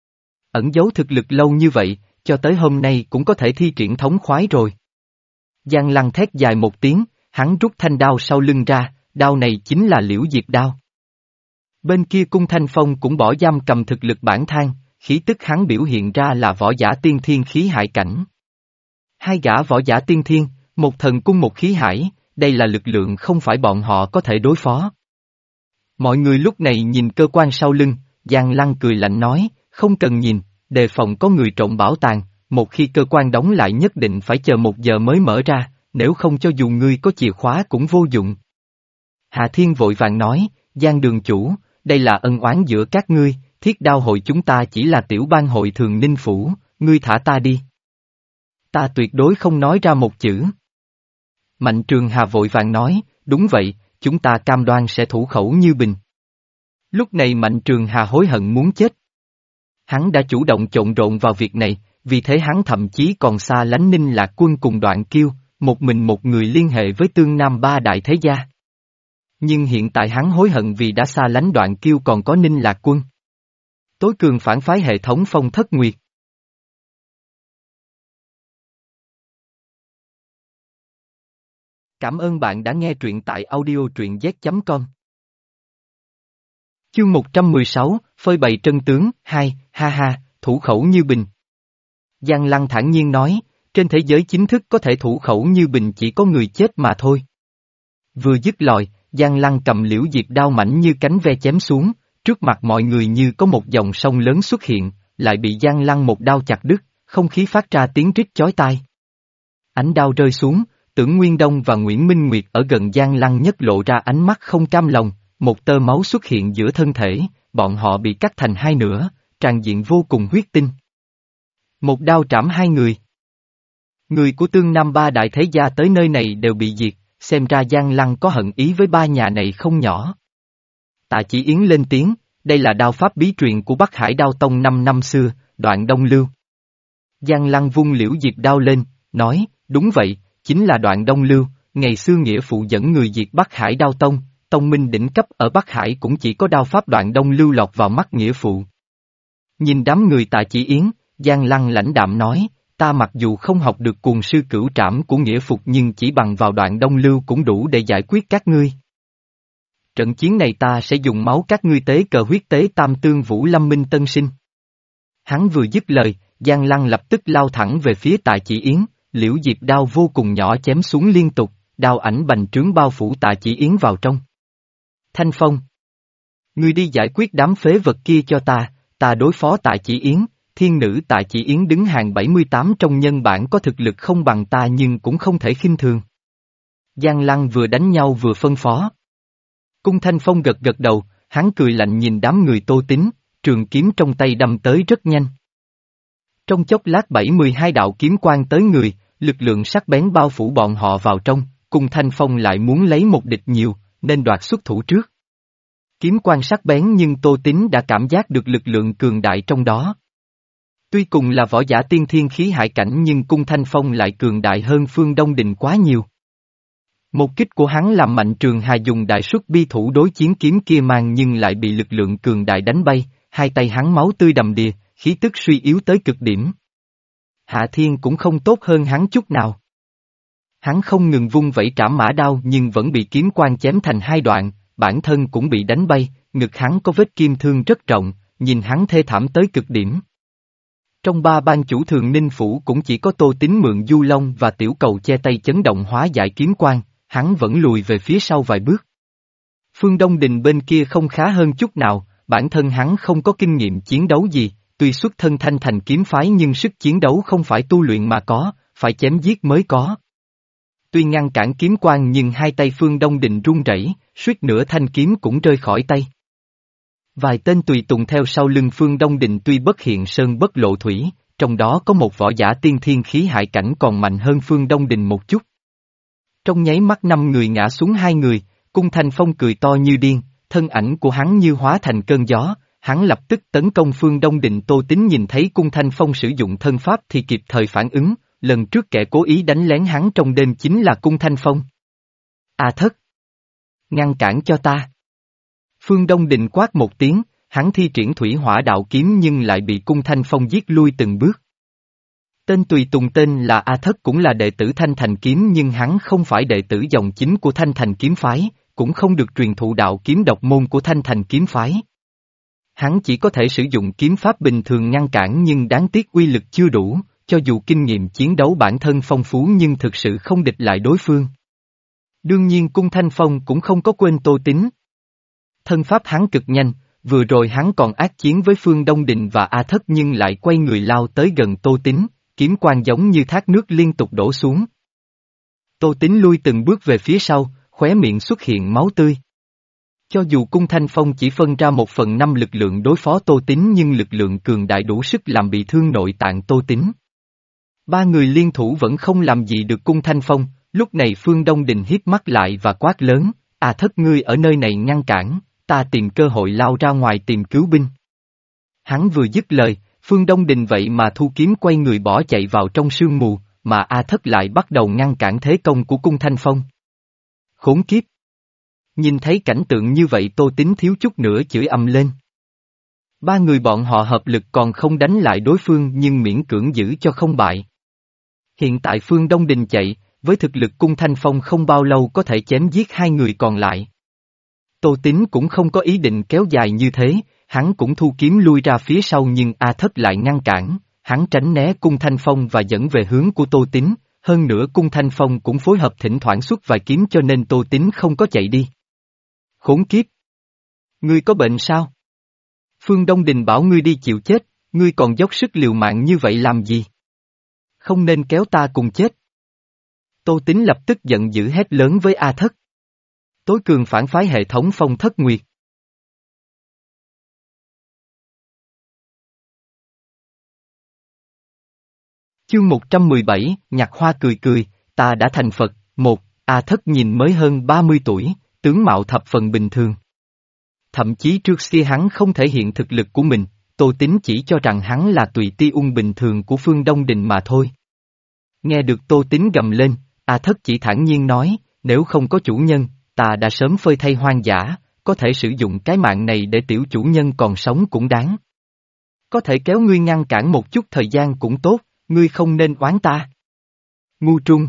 Ẩn giấu thực lực lâu như vậy, cho tới hôm nay cũng có thể thi triển thống khoái rồi. Giang Lăng thét dài một tiếng, hắn rút thanh đao sau lưng ra, đao này chính là Liễu Diệp đao. Bên kia Cung Thanh Phong cũng bỏ giam cầm thực lực bản thang, khí tức hắn biểu hiện ra là võ giả tiên thiên khí hải cảnh. Hai gã võ giả tiên thiên, một thần cung một khí hải, đây là lực lượng không phải bọn họ có thể đối phó. Mọi người lúc này nhìn cơ quan sau lưng, Giang Lăng cười lạnh nói, không cần nhìn, đề phòng có người trộm bảo tàng, một khi cơ quan đóng lại nhất định phải chờ một giờ mới mở ra, nếu không cho dù ngươi có chìa khóa cũng vô dụng. Hạ Thiên vội vàng nói, Giang đường chủ, đây là ân oán giữa các ngươi, Thiết Đao hội chúng ta chỉ là tiểu bang hội thường ninh phủ, ngươi thả ta đi. Ta tuyệt đối không nói ra một chữ. Mạnh Trường Hà vội vàng nói, đúng vậy, chúng ta cam đoan sẽ thủ khẩu như bình. Lúc này Mạnh Trường Hà hối hận muốn chết. Hắn đã chủ động trộn rộn vào việc này, vì thế hắn thậm chí còn xa lánh Ninh Lạc Quân cùng Đoạn Kiêu, một mình một người liên hệ với Tương Nam ba đại thế gia. Nhưng hiện tại hắn hối hận vì đã xa lánh Đoạn Kiêu còn có Ninh Lạc Quân. Tối cường phản phái hệ thống Phong Thất Nguyệt. Cảm ơn bạn đã nghe truyện tại audio truyện z chấm com. Chương một trăm mười sáu, phơi bày chân tướng, hai, ha ha, thủ khẩu như bình. Giang Lăng thản nhiên nói, trên thế giới chính thức có thể thủ khẩu như bình chỉ có người chết mà thôi. Vừa dứt lời, Giang Lăng cầm Liễu Diệp đao mảnh như cánh ve chém xuống, trước mặt mọi người như có một dòng sông lớn xuất hiện, lại bị Giang Lăng một đao chặt đứt, không khí phát ra tiếng rít chói tai. Ánh đao rơi xuống, Tưởng Nguyên Đông và Nguyễn Minh Nguyệt ở gần Giang Lăng nhất lộ ra ánh mắt không cam lòng, một tơ máu xuất hiện giữa thân thể, bọn họ bị cắt thành hai nửa, tràn diện vô cùng huyết tinh. Một đao trảm hai người. Người của Tương Nam ba đại thế gia tới nơi này đều bị diệt, xem ra Giang Lăng có hận ý với ba nhà này không nhỏ. Tạ Chỉ Yến lên tiếng, đây là đao pháp bí truyền của Bắc Hải Đao Tông năm năm xưa, Đoạn Đông Lưu. Giang Lăng vung Liễu Diệp đao lên, nói, đúng vậy, chính là Đoạn Đông Lưu, ngày xưa nghĩa phụ dẫn người diệt Bắc Hải Đao Tông, tông minh đỉnh cấp ở Bắc Hải cũng chỉ có đao pháp Đoạn Đông Lưu lọt vào mắt nghĩa phụ. Nhìn đám người Tạ Chỉ Yến, Giang Lăng lãnh đạm nói, ta mặc dù không học được cuồng sư cửu trảm của nghĩa phục nhưng chỉ bằng vào Đoạn Đông Lưu cũng đủ để giải quyết các ngươi. Trận chiến này ta sẽ dùng máu các ngươi tế cờ huyết tế tam tương vũ lâm minh tân sinh. Hắn vừa dứt lời, Giang Lăng lập tức lao thẳng về phía Tạ Chỉ Yến, Liễu Diệp đao vô cùng nhỏ chém xuống liên tục, đao ảnh bành trướng bao phủ Tạ Chỉ Yến vào trong. Thanh Phong, ngươi đi giải quyết đám phế vật kia cho ta, ta đối phó Tạ Chỉ Yến. Thiên nữ Tạ Chỉ Yến đứng hàng bảy mươi tám trong nhân bản có thực lực không bằng ta nhưng cũng không thể khinh thường. Giang Lăng vừa đánh nhau vừa phân phó. Cung Thanh Phong gật gật đầu, hắn cười lạnh nhìn đám người Tô Tín, trường kiếm trong tay đâm tới rất nhanh. Trong chốc lát bảy mươi hai đạo kiếm quang tới người, lực lượng sắc bén bao phủ bọn họ vào trong, Cung Thanh Phong lại muốn lấy một địch nhiều, nên đoạt xuất thủ trước. Kiếm quang sắc bén nhưng Tô Tín đã cảm giác được lực lượng cường đại trong đó. Tuy cùng là võ giả tiên thiên khí hải cảnh nhưng Cung Thanh Phong lại cường đại hơn Phương Đông Đình quá nhiều. Một kích của hắn làm Mạnh Trường Hà dùng đại suất bi thủ đối chiến kiếm kia mang nhưng lại bị lực lượng cường đại đánh bay, hai tay hắn máu tươi đầm đìa, khí tức suy yếu tới cực điểm. Hạ Thiên cũng không tốt hơn hắn chút nào. Hắn không ngừng vung vẩy trảm mã đao nhưng vẫn bị kiếm quang chém thành hai đoạn, bản thân cũng bị đánh bay, ngực hắn có vết kim thương rất rộng, nhìn hắn thê thảm tới cực điểm. Trong ba ban chủ thường ninh phủ cũng chỉ có Tô Tín mượn du long và tiểu cầu che tay chấn động hóa giải kiếm quang, hắn vẫn lùi về phía sau vài bước. Phương Đông Đình bên kia không khá hơn chút nào, bản thân hắn không có kinh nghiệm chiến đấu gì, tuy xuất thân Thanh Thành kiếm phái nhưng sức chiến đấu không phải tu luyện mà có, phải chém giết mới có. Tuy ngăn cản kiếm quang nhưng hai tay Phương Đông Đình run rẩy, suýt nữa thanh kiếm cũng rơi khỏi tay. Vài tên tùy tùng theo sau lưng Phương Đông Đình tuy bất hiện sơn bất lộ thủy, trong đó có một võ giả tiên thiên khí hải cảnh còn mạnh hơn Phương Đông Đình một chút. Trong nháy mắt năm người ngã xuống hai người, Cung Thanh Phong cười to như điên, thân ảnh của hắn như hóa thành cơn gió, hắn lập tức tấn công Phương Đông Đình. Tô Tín nhìn thấy Cung Thanh Phong sử dụng thân pháp thì kịp thời phản ứng, lần trước kẻ cố ý đánh lén hắn trong đêm chính là Cung Thanh Phong. A Thất! Ngăn cản cho ta! Phương Đông Đình quát một tiếng, hắn thi triển thủy hỏa đạo kiếm nhưng lại bị Cung Thanh Phong giết lui từng bước. Tên tùy tùng tên là A Thất cũng là đệ tử Thanh Thành kiếm nhưng hắn không phải đệ tử dòng chính của Thanh Thành kiếm phái, cũng không được truyền thụ đạo kiếm độc môn của Thanh Thành kiếm phái. Hắn chỉ có thể sử dụng kiếm pháp bình thường ngăn cản nhưng đáng tiếc uy lực chưa đủ, cho dù kinh nghiệm chiến đấu bản thân phong phú nhưng thực sự không địch lại đối phương. Đương nhiên Cung Thanh Phong cũng không có quên Tô Tín. Thân pháp hắn cực nhanh, vừa rồi hắn còn ác chiến với Phương Đông Đình và A Thất nhưng lại quay người lao tới gần Tô Tín, kiếm quang giống như thác nước liên tục đổ xuống. Tô Tín lui từng bước về phía sau, khóe miệng xuất hiện máu tươi. Cho dù Cung Thanh Phong chỉ phân ra một phần năm lực lượng đối phó Tô Tín nhưng lực lượng cường đại đủ sức làm bị thương nội tạng Tô Tín. Ba người liên thủ vẫn không làm gì được Cung Thanh Phong, lúc này Phương Đông Đình híp mắt lại và quát lớn, A Thất ngươi ở nơi này ngăn cản, ta tìm cơ hội lao ra ngoài tìm cứu binh. Hắn vừa dứt lời, Phương Đông Đình vậy mà thu kiếm quay người bỏ chạy vào trong sương mù, mà A Thất lại bắt đầu ngăn cản thế công của Cung Thanh Phong. Khốn kiếp! Nhìn thấy cảnh tượng như vậy Tô Tín thiếu chút nữa chửi ầm lên. Ba người bọn họ hợp lực còn không đánh lại đối phương nhưng miễn cưỡng giữ cho không bại. Hiện tại Phương Đông Đình chạy, với thực lực Cung Thanh Phong không bao lâu có thể chém giết hai người còn lại. Tô Tín cũng không có ý định kéo dài như thế, hắn cũng thu kiếm lui ra phía sau nhưng A Thất lại ngăn cản, hắn tránh né Cung Thanh Phong và dẫn về hướng của Tô Tín, hơn nữa Cung Thanh Phong cũng phối hợp thỉnh thoảng xuất vài kiếm cho nên Tô Tín không có chạy đi. Khốn kiếp! Ngươi có bệnh sao? Phương Đông Đình bảo ngươi đi chịu chết, ngươi còn dốc sức liều mạng như vậy làm gì? Không nên kéo ta cùng chết. Tô Tín lập tức giận dữ hét lớn với A Thất. Tối cường phản phái hệ thống Phong Thất Nguyệt. Chương một trăm mười bảy, Nhạc Hoa cười cười, ta đã thành Phật. Một, A Thất nhìn mới hơn ba mươi tuổi, tướng mạo thập phần bình thường. Thậm chí trước khi hắn không thể hiện thực lực của mình, Tô Tín chỉ cho rằng hắn là tùy ti ung bình thường của Phương Đông Đình mà thôi. Nghe được Tô Tín gầm lên, A Thất chỉ thản nhiên nói, nếu không có chủ nhân, ta đã sớm phơi thay hoang dã, có thể sử dụng cái mạng này để tiểu chủ nhân còn sống cũng đáng. Có thể kéo ngươi ngăn cản một chút thời gian cũng tốt, ngươi không nên oán ta. Ngu trung.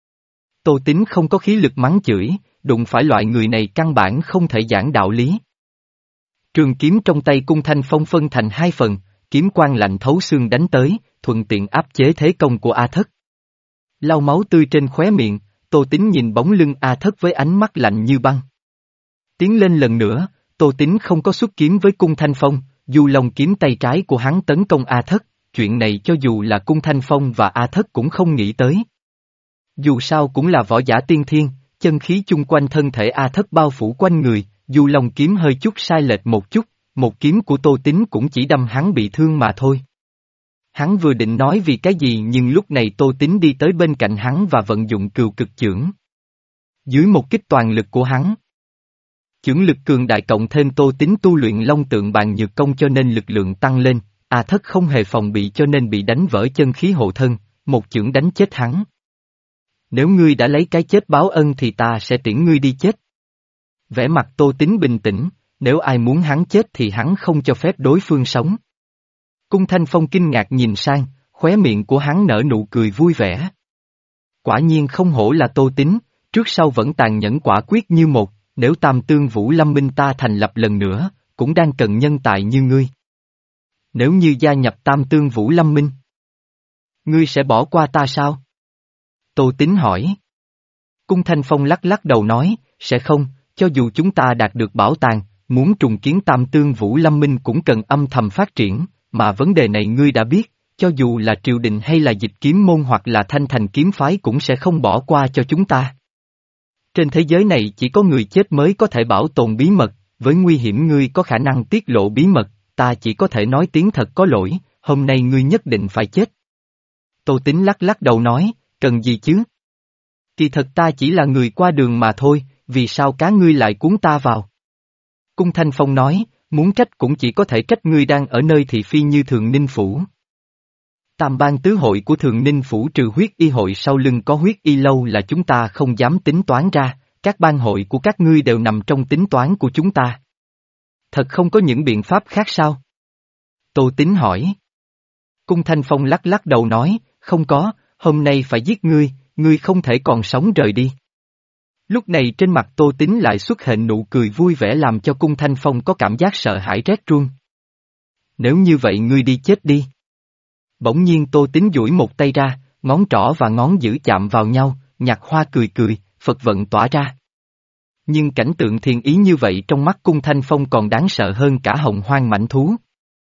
Tô Tín không có khí lực mắng chửi, đụng phải loại người này căn bản không thể giảng đạo lý. Trường kiếm trong tay Cung Thanh Phong phân thành hai phần, kiếm quang lạnh thấu xương đánh tới, thuận tiện áp chế thế công của A Thất. Lau máu tươi trên khóe miệng, Tô Tín nhìn bóng lưng A Thất với ánh mắt lạnh như băng. Tiến lên lần nữa, Tô Tín không có xuất kiếm với Cung Thanh Phong, dù lòng kiếm tay trái của hắn tấn công A Thất, chuyện này cho dù là Cung Thanh Phong và A Thất cũng không nghĩ tới. Dù sao cũng là võ giả tiên thiên, chân khí chung quanh thân thể A Thất bao phủ quanh người, dù lòng kiếm hơi chút sai lệch một chút, một kiếm của Tô Tín cũng chỉ đâm hắn bị thương mà thôi. Hắn vừa định nói vì cái gì nhưng lúc này Tô Tín đi tới bên cạnh hắn và vận dụng cừu cực chưởng. Dưới một kích toàn lực của hắn, chưởng lực cường đại cộng thêm Tô Tín tu luyện long tượng bàn nhược công cho nên lực lượng tăng lên, A Thất không hề phòng bị cho nên bị đánh vỡ chân khí hộ thân, một chưởng đánh chết hắn. Nếu ngươi đã lấy cái chết báo ân thì ta sẽ tiễn ngươi đi chết. Vẻ mặt Tô Tín bình tĩnh, nếu ai muốn hắn chết thì hắn không cho phép đối phương sống. Cung Thanh Phong kinh ngạc nhìn sang, khóe miệng của hắn nở nụ cười vui vẻ. Quả nhiên không hổ là Tô Tín, trước sau vẫn tàn nhẫn quả quyết như một, nếu Tam Tương Vũ Lâm Minh ta thành lập lần nữa, cũng đang cần nhân tài như ngươi. Nếu như gia nhập Tam Tương Vũ Lâm Minh, ngươi sẽ bỏ qua ta sao? Tô Tín hỏi. Cung Thanh Phong lắc lắc đầu nói, sẽ không, cho dù chúng ta đạt được bảo tàng, muốn trùng kiến Tam Tương Vũ Lâm Minh cũng cần âm thầm phát triển, mà vấn đề này ngươi đã biết, cho dù là triều đình hay là Dịch Kiếm Môn hoặc là Thanh Thành kiếm phái cũng sẽ không bỏ qua cho chúng ta. Trên thế giới này chỉ có người chết mới có thể bảo tồn bí mật, với nguy hiểm ngươi có khả năng tiết lộ bí mật, ta chỉ có thể nói tiếng thật có lỗi, hôm nay ngươi nhất định phải chết. Tô Tín lắc lắc đầu nói, cần gì chứ? Kỳ thật ta chỉ là người qua đường mà thôi, vì sao cá ngươi lại cuốn ta vào? Cung Thanh Phong nói, muốn trách cũng chỉ có thể trách ngươi đang ở nơi thị phi như Thường Ninh Phủ. Tam bang tứ hội của Thường Ninh Phủ trừ huyết y hội sau lưng có huyết y lâu là chúng ta không dám tính toán ra, các bang hội của các ngươi đều nằm trong tính toán của chúng ta. Thật không có những biện pháp khác sao? Tô Tín hỏi. Cung Thanh Phong lắc lắc đầu nói, không có, hôm nay phải giết ngươi, ngươi không thể còn sống rời đi. Lúc này trên mặt Tô Tín lại xuất hiện nụ cười vui vẻ làm cho Cung Thanh Phong có cảm giác sợ hãi rét run. Nếu như vậy ngươi đi chết đi. Bỗng nhiên Tô Tín duỗi một tay ra, ngón trỏ và ngón giữa chạm vào nhau, Nhạc Hoa cười cười, Phật vận tỏa ra. Nhưng cảnh tượng thiền ý như vậy trong mắt Cung Thanh Phong còn đáng sợ hơn cả hồng hoang mãnh thú.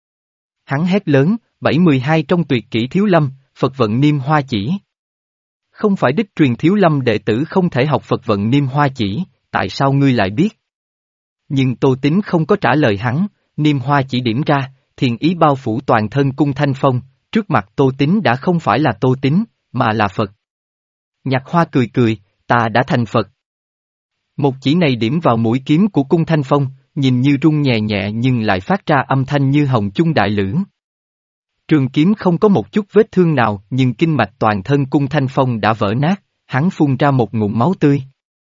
Hắn hét lớn, bảy mươi hai trong tuyệt kỹ Thiếu Lâm, Phật vận Niêm Hoa chỉ. Không phải đích truyền Thiếu Lâm đệ tử không thể học Phật vận Niêm Hoa chỉ, tại sao ngươi lại biết? Nhưng Tô Tín không có trả lời hắn, Niêm Hoa chỉ điểm ra, thiền ý bao phủ toàn thân Cung Thanh Phong, trước mặt Tô Tín đã không phải là Tô Tín, mà là Phật. Nhạc Hoa cười cười, ta đã thành Phật. Một chỉ này điểm vào mũi kiếm của Cung Thanh Phong, nhìn như rung nhẹ nhẹ nhưng lại phát ra âm thanh như hồng chung đại lữ. Trường kiếm không có một chút vết thương nào nhưng kinh mạch toàn thân Cung Thanh Phong đã vỡ nát, hắn phun ra một ngụm máu tươi.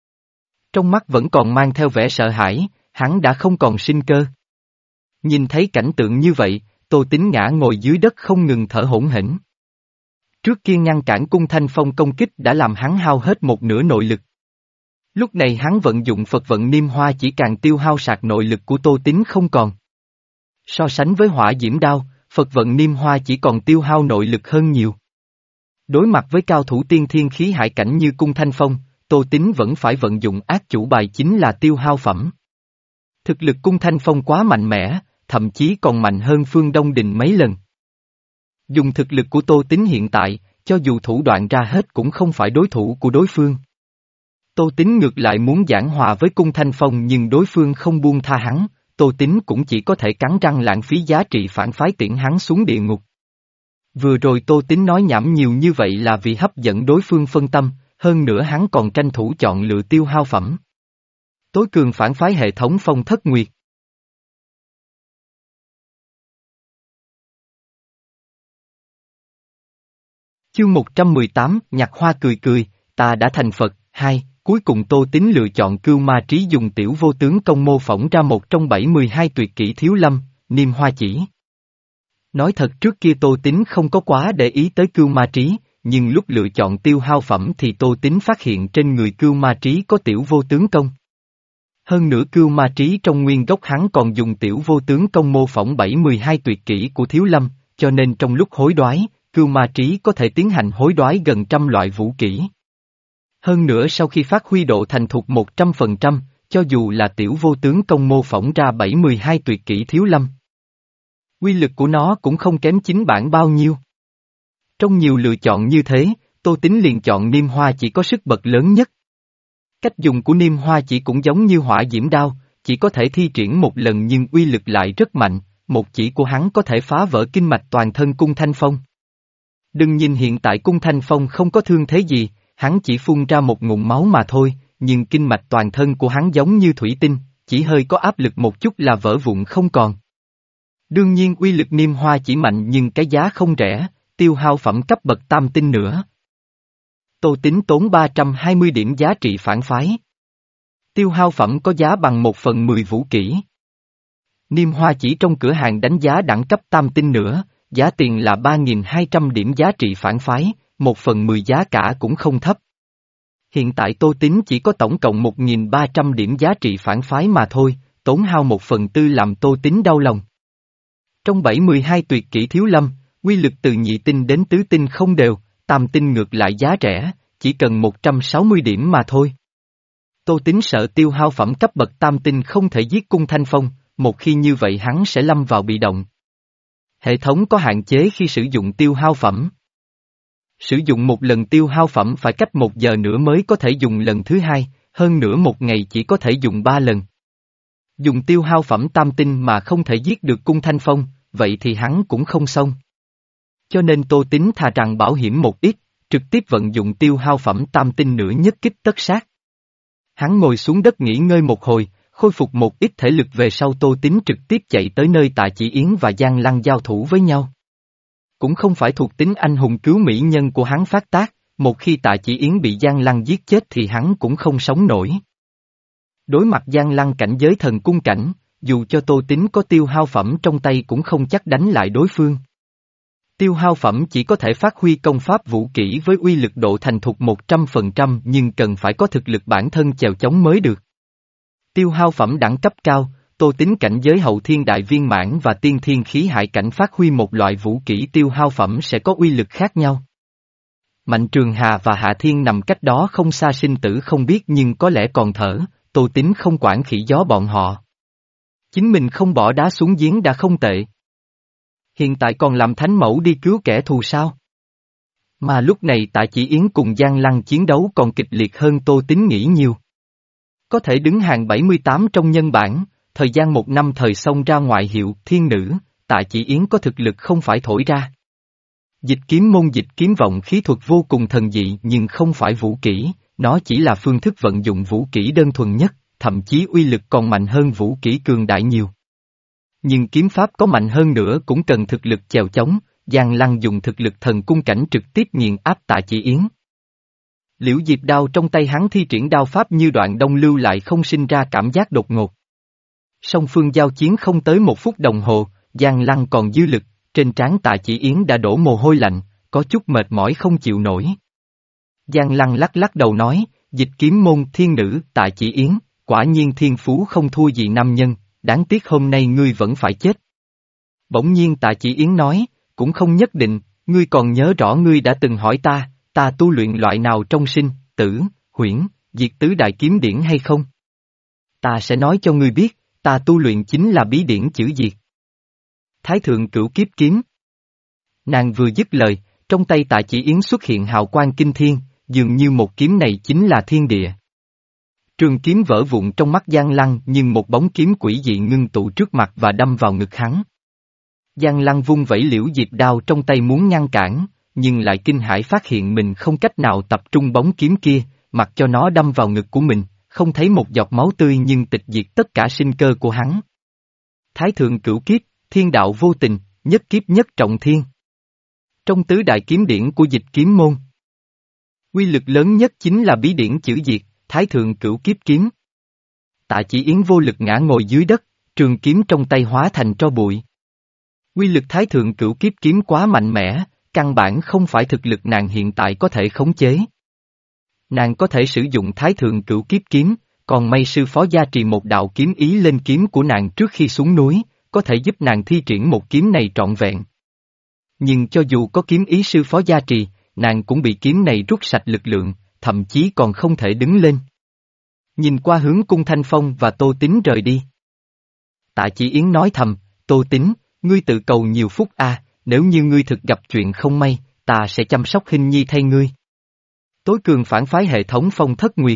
Trong mắt vẫn còn mang theo vẻ sợ hãi, hắn đã không còn sinh cơ. Nhìn thấy cảnh tượng như vậy, Tô Tín ngã ngồi dưới đất không ngừng thở hổn hển. Trước kia ngăn cản Cung Thanh Phong công kích đã làm hắn hao hết một nửa nội lực. Lúc này hắn vận dụng Phật vận Niêm Hoa chỉ càng tiêu hao sạc nội lực của Tô Tín không còn. So sánh với Hỏa Diễm Đao, Phật vận Niêm Hoa chỉ còn tiêu hao nội lực hơn nhiều. Đối mặt với cao thủ tiên thiên khí hải cảnh như Cung Thanh Phong, Tô Tín vẫn phải vận dụng ác chủ bài chính là tiêu hao phẩm. Thực lực Cung Thanh Phong quá mạnh mẽ, thậm chí còn mạnh hơn Phương Đông Đình mấy lần. Dùng thực lực của Tô Tín hiện tại, cho dù thủ đoạn ra hết cũng không phải đối thủ của đối phương. Tô Tín ngược lại muốn giảng hòa với Cung Thanh Phong nhưng đối phương không buông tha hắn, Tô Tín cũng chỉ có thể cắn răng lãng phí giá trị phản phái tiễn hắn xuống địa ngục. Vừa rồi Tô Tín nói nhảm nhiều như vậy là vì hấp dẫn đối phương phân tâm, hơn nữa hắn còn tranh thủ chọn lựa tiêu hao phẩm. Tối cường phản phái hệ thống Phong Thất Nguyệt. Chương một trăm mười tám, Nhạc Hoa cười cười, ta đã thành Phật, hai, cuối cùng Tô Tín lựa chọn Cưu Ma Trí dùng tiểu vô tướng công mô phỏng ra một trong bảy mươi hai tuyệt kỹ Thiếu Lâm, Niêm Hoa chỉ. Nói thật trước kia Tô Tín không có quá để ý tới Cưu Ma Trí, nhưng lúc lựa chọn tiêu hao phẩm thì Tô Tín phát hiện trên người Cưu Ma Trí có tiểu vô tướng công. Hơn nữa Cưu Ma Trí trong nguyên gốc hắn còn dùng tiểu vô tướng công mô phỏng bảy mươi hai tuyệt kỹ của Thiếu Lâm, cho nên trong lúc hối đoái, Cưu Ma Trí có thể tiến hành hối đoái gần trăm loại vũ kỹ. Hơn nữa sau khi phát huy độ thành thục một trăm phần trăm, cho dù là tiểu vô tướng công mô phỏng ra bảy mươi hai tuyệt kỹ Thiếu Lâm, uy lực của nó cũng không kém chính bản bao nhiêu. Trong nhiều lựa chọn như thế, Tô Tín liền chọn Niêm Hoa chỉ có sức bật lớn nhất. Cách dùng của Niêm Hoa chỉ cũng giống như Hỏa Diễm Đao, chỉ có thể thi triển một lần nhưng uy lực lại rất mạnh, một chỉ của hắn có thể phá vỡ kinh mạch toàn thân Cung Thanh Phong. Đừng nhìn hiện tại Cung Thanh Phong không có thương thế gì, hắn chỉ phun ra một ngụm máu mà thôi, nhưng kinh mạch toàn thân của hắn giống như thủy tinh, chỉ hơi có áp lực một chút là vỡ vụn không còn. Đương nhiên uy lực Niêm Hoa chỉ mạnh nhưng cái giá không rẻ, tiêu hao phẩm cấp bậc tam tinh nữa. Tô Tín tốn ba trăm hai mươi điểm giá trị phản phái. Tiêu hao phẩm có giá bằng một phần mười vũ kỹ. Niêm Hoa chỉ trong cửa hàng đánh giá đẳng cấp tam tinh nữa, giá tiền là ba nghìn hai trăm điểm giá trị phản phái, một phần mười giá cả cũng không thấp. Hiện tại Tô Tín chỉ có tổng cộng một nghìn ba trăm điểm giá trị phản phái mà thôi, tốn hao một phần tư làm Tô Tín đau lòng. Trong bảy mươi hai tuyệt kỹ Thiếu Lâm, quy lực từ nhị tinh đến tứ tinh không đều, tam tinh ngược lại giá rẻ, chỉ cần một trăm sáu mươi điểm mà thôi. Tô Tín sợ tiêu hao phẩm cấp bậc tam tinh không thể giết Cung Thanh Phong, một khi như vậy hắn sẽ lâm vào bị động. Hệ thống có hạn chế khi sử dụng tiêu hao phẩm. Sử dụng một lần tiêu hao phẩm phải cách một giờ nữa mới có thể dùng lần thứ hai, hơn nữa một ngày chỉ có thể dùng ba lần. Dùng tiêu hao phẩm tam tinh mà không thể giết được Cung Thanh Phong, vậy thì hắn cũng không xong. Cho nên Tô Tín thà rằng bảo hiểm một ít, trực tiếp vận dụng tiêu hao phẩm tam tinh nữa nhất kích tất sát. Hắn ngồi xuống đất nghỉ ngơi một hồi, khôi phục một ít thể lực về sau Tô Tín trực tiếp chạy tới nơi Tạ Chỉ Yến và Giang Lăng giao thủ với nhau. Cũng không phải thuộc tính anh hùng cứu mỹ nhân của hắn phát tác, một khi Tạ Chỉ Yến bị Giang Lăng giết chết thì hắn cũng không sống nổi. Đối mặt Giang Lăng cảnh giới thần cung cảnh, dù cho Tô Tín có tiêu hao phẩm trong tay cũng không chắc đánh lại đối phương. Tiêu hao phẩm chỉ có thể phát huy công pháp vũ kỹ với uy lực độ thành thục một trăm phần trăm nhưng cần phải có thực lực bản thân chèo chống mới được. Tiêu hao phẩm đẳng cấp cao, Tô Tín cảnh giới hậu thiên đại viên mãn và tiên thiên khí hải cảnh phát huy một loại vũ kỹ tiêu hao phẩm sẽ có uy lực khác nhau. Mạnh Trường Hà và Hạ Thiên nằm cách đó không xa sinh tử không biết nhưng có lẽ còn thở, Tô Tín không quản khỉ gió bọn họ. Chính mình không bỏ đá xuống giếng đã không tệ. Hiện tại còn làm thánh mẫu đi cứu kẻ thù sao? Mà lúc này Tạ Chỉ Yến cùng Giang Lăng chiến đấu còn kịch liệt hơn Tô Tín nghĩ nhiều. Có thể đứng hàng bảy mươi tám trong nhân bản, thời gian một năm thời xông ra ngoại hiệu thiên nữ, Tạ Chỉ Yến có thực lực không phải thổi ra. Dịch kiếm môn dịch kiếm vọng khí thuật vô cùng thần dị nhưng không phải vũ kỹ, nó chỉ là phương thức vận dụng vũ kỹ đơn thuần nhất, thậm chí uy lực còn mạnh hơn vũ kỹ cường đại nhiều. Nhưng kiếm pháp có mạnh hơn nữa cũng cần thực lực chèo chống, Giang Lăng dùng thực lực thần cung cảnh trực tiếp nghiền áp Tạ Chỉ Yến. Liễu Diệp đao trong tay hắn thi triển đao pháp như đoạn đông lưu lại không sinh ra cảm giác đột ngột. Song phương giao chiến không tới một phút đồng hồ, Giang Lăng còn dư lực, trên trán Tạ Chỉ Yến đã đổ mồ hôi lạnh, có chút mệt mỏi không chịu nổi. Giang Lăng lắc lắc đầu nói, dịch kiếm môn thiên nữ Tạ Chỉ Yến, quả nhiên thiên phú không thua gì nam nhân, đáng tiếc hôm nay ngươi vẫn phải chết. Bỗng nhiên Tạ Chỉ Yến nói, cũng không nhất định, ngươi còn nhớ rõ ngươi đã từng hỏi ta, ta tu luyện loại nào trong sinh, tử, huyễn, diệt tứ đại kiếm điển hay không? Ta sẽ nói cho ngươi biết, ta tu luyện chính là bí điển chữ diệt. Thái thượng cửu kiếp kiếm. Nàng vừa dứt lời, trong tay Tạ Chỉ Yến xuất hiện hào quang kinh thiên, dường như một kiếm này chính là thiên địa. Trường kiếm vỡ vụn trong mắt Giang Lăng nhưng một bóng kiếm quỷ dị ngưng tụ trước mặt và đâm vào ngực hắn. Giang Lăng vung vẩy liễu diệp đao trong tay muốn ngăn cản, nhưng lại kinh hãi phát hiện mình không cách nào tập trung bóng kiếm kia, mặc cho nó đâm vào ngực của mình, không thấy một giọt máu tươi nhưng tịch diệt tất cả sinh cơ của hắn. Thái thượng cửu kiếp, thiên đạo vô tình, nhất kiếp nhất trọng thiên. Trong tứ đại kiếm điển của dịch kiếm môn, quy lực lớn nhất chính là bí điển chữ diệt, thái thượng cửu kiếp kiếm. Tạ Chỉ Yến vô lực ngã ngồi dưới đất, trường kiếm trong tay hóa thành tro bụi. Quy lực thái thượng cửu kiếp kiếm quá mạnh mẽ, căn bản không phải thực lực nàng hiện tại có thể khống chế. Nàng có thể sử dụng thái thượng cửu kiếp kiếm, còn may sư phó gia trì một đạo kiếm ý lên kiếm của nàng trước khi xuống núi, có thể giúp nàng thi triển một kiếm này trọn vẹn. Nhưng cho dù có kiếm ý sư phó gia trì, nàng cũng bị kiếm này rút sạch lực lượng, thậm chí còn không thể đứng lên. Nhìn qua hướng Cung Thanh Phong và Tô Tín rời đi. Tạ Chỉ Yến nói thầm, Tô Tín, ngươi tự cầu nhiều phúc a, nếu như ngươi thực gặp chuyện không may, ta sẽ chăm sóc Hinh Nhi thay ngươi. Tối cường phản phái hệ thống Phong Thất Nguyệt.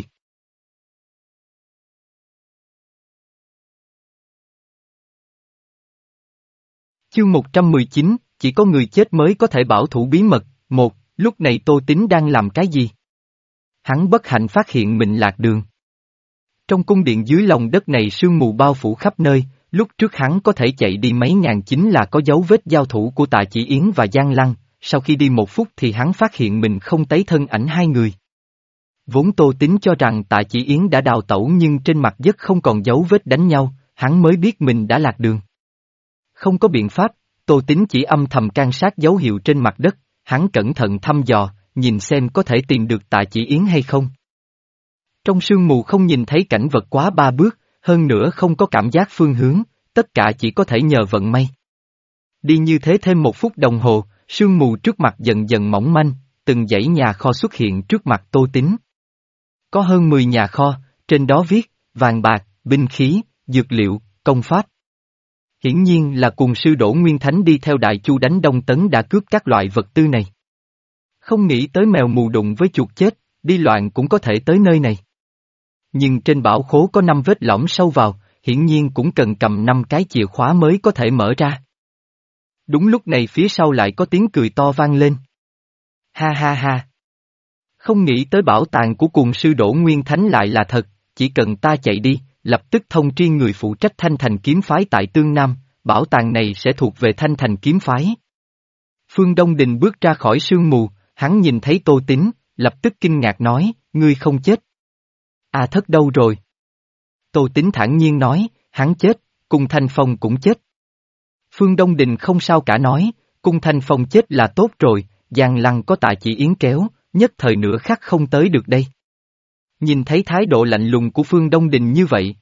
Chương một trăm mười chín, chỉ có người chết mới có thể bảo thủ bí mật. Một, lúc này Tô Tín đang làm cái gì? Hắn bất hạnh phát hiện mình lạc đường. Trong cung điện dưới lòng đất này sương mù bao phủ khắp nơi, lúc trước hắn có thể chạy đi mấy ngàn chính là có dấu vết giao thủ của Tạ Chỉ Yến và Giang Lăng, sau khi đi một phút thì hắn phát hiện mình không thấy thân ảnh hai người. Vốn Tô Tín cho rằng Tạ Chỉ Yến đã đào tẩu nhưng trên mặt đất không còn dấu vết đánh nhau, hắn mới biết mình đã lạc đường. Không có biện pháp, Tô Tín chỉ âm thầm can sát dấu hiệu trên mặt đất, hắn cẩn thận thăm dò, nhìn xem có thể tìm được Tạ Chỉ Yến hay không. Trong sương mù không nhìn thấy cảnh vật quá ba bước, hơn nữa không có cảm giác phương hướng, tất cả chỉ có thể nhờ vận may. Đi như thế thêm một phút đồng hồ, sương mù trước mặt dần dần mỏng manh, từng dãy nhà kho xuất hiện trước mặt Tô Tín. Có hơn mười nhà kho, Trên đó viết, vàng bạc, binh khí, dược liệu, công pháp. Hiển nhiên là cùng sư Đỗ Nguyên Thánh đi theo Đại Chu đánh Đông Tấn đã cướp các loại vật tư này. Không nghĩ tới mèo mù đụng với chuột chết, đi loạn cũng có thể tới nơi này. Nhưng trên bảo khố có năm vết lõm sâu vào, hiển nhiên cũng cần cầm năm cái chìa khóa mới có thể mở ra. Đúng lúc này phía sau lại có tiếng cười to vang lên. Ha ha ha. Không nghĩ tới bảo tàng của cùng sư Đỗ Nguyên Thánh lại là thật, chỉ cần ta chạy đi, lập tức thông tri người phụ trách Thanh Thành kiếm phái tại Tương Nam, bảo tàng này sẽ thuộc về Thanh Thành kiếm phái. Phương Đông Đình bước ra khỏi sương mù, hắn nhìn thấy Tô Tín, lập tức kinh ngạc nói, ngươi không chết. A Thất đâu rồi? Tô Tín thản nhiên nói, hắn chết, Cung Thanh Phong cũng chết. Phương Đông Đình không sao cả nói, Cung Thanh Phong chết là tốt rồi, Giang Lăng có Tạ Chỉ Yến kéo, nhất thời nửa khắc không tới được đây. Nhìn thấy thái độ lạnh lùng của Phương Đông Đình như vậy.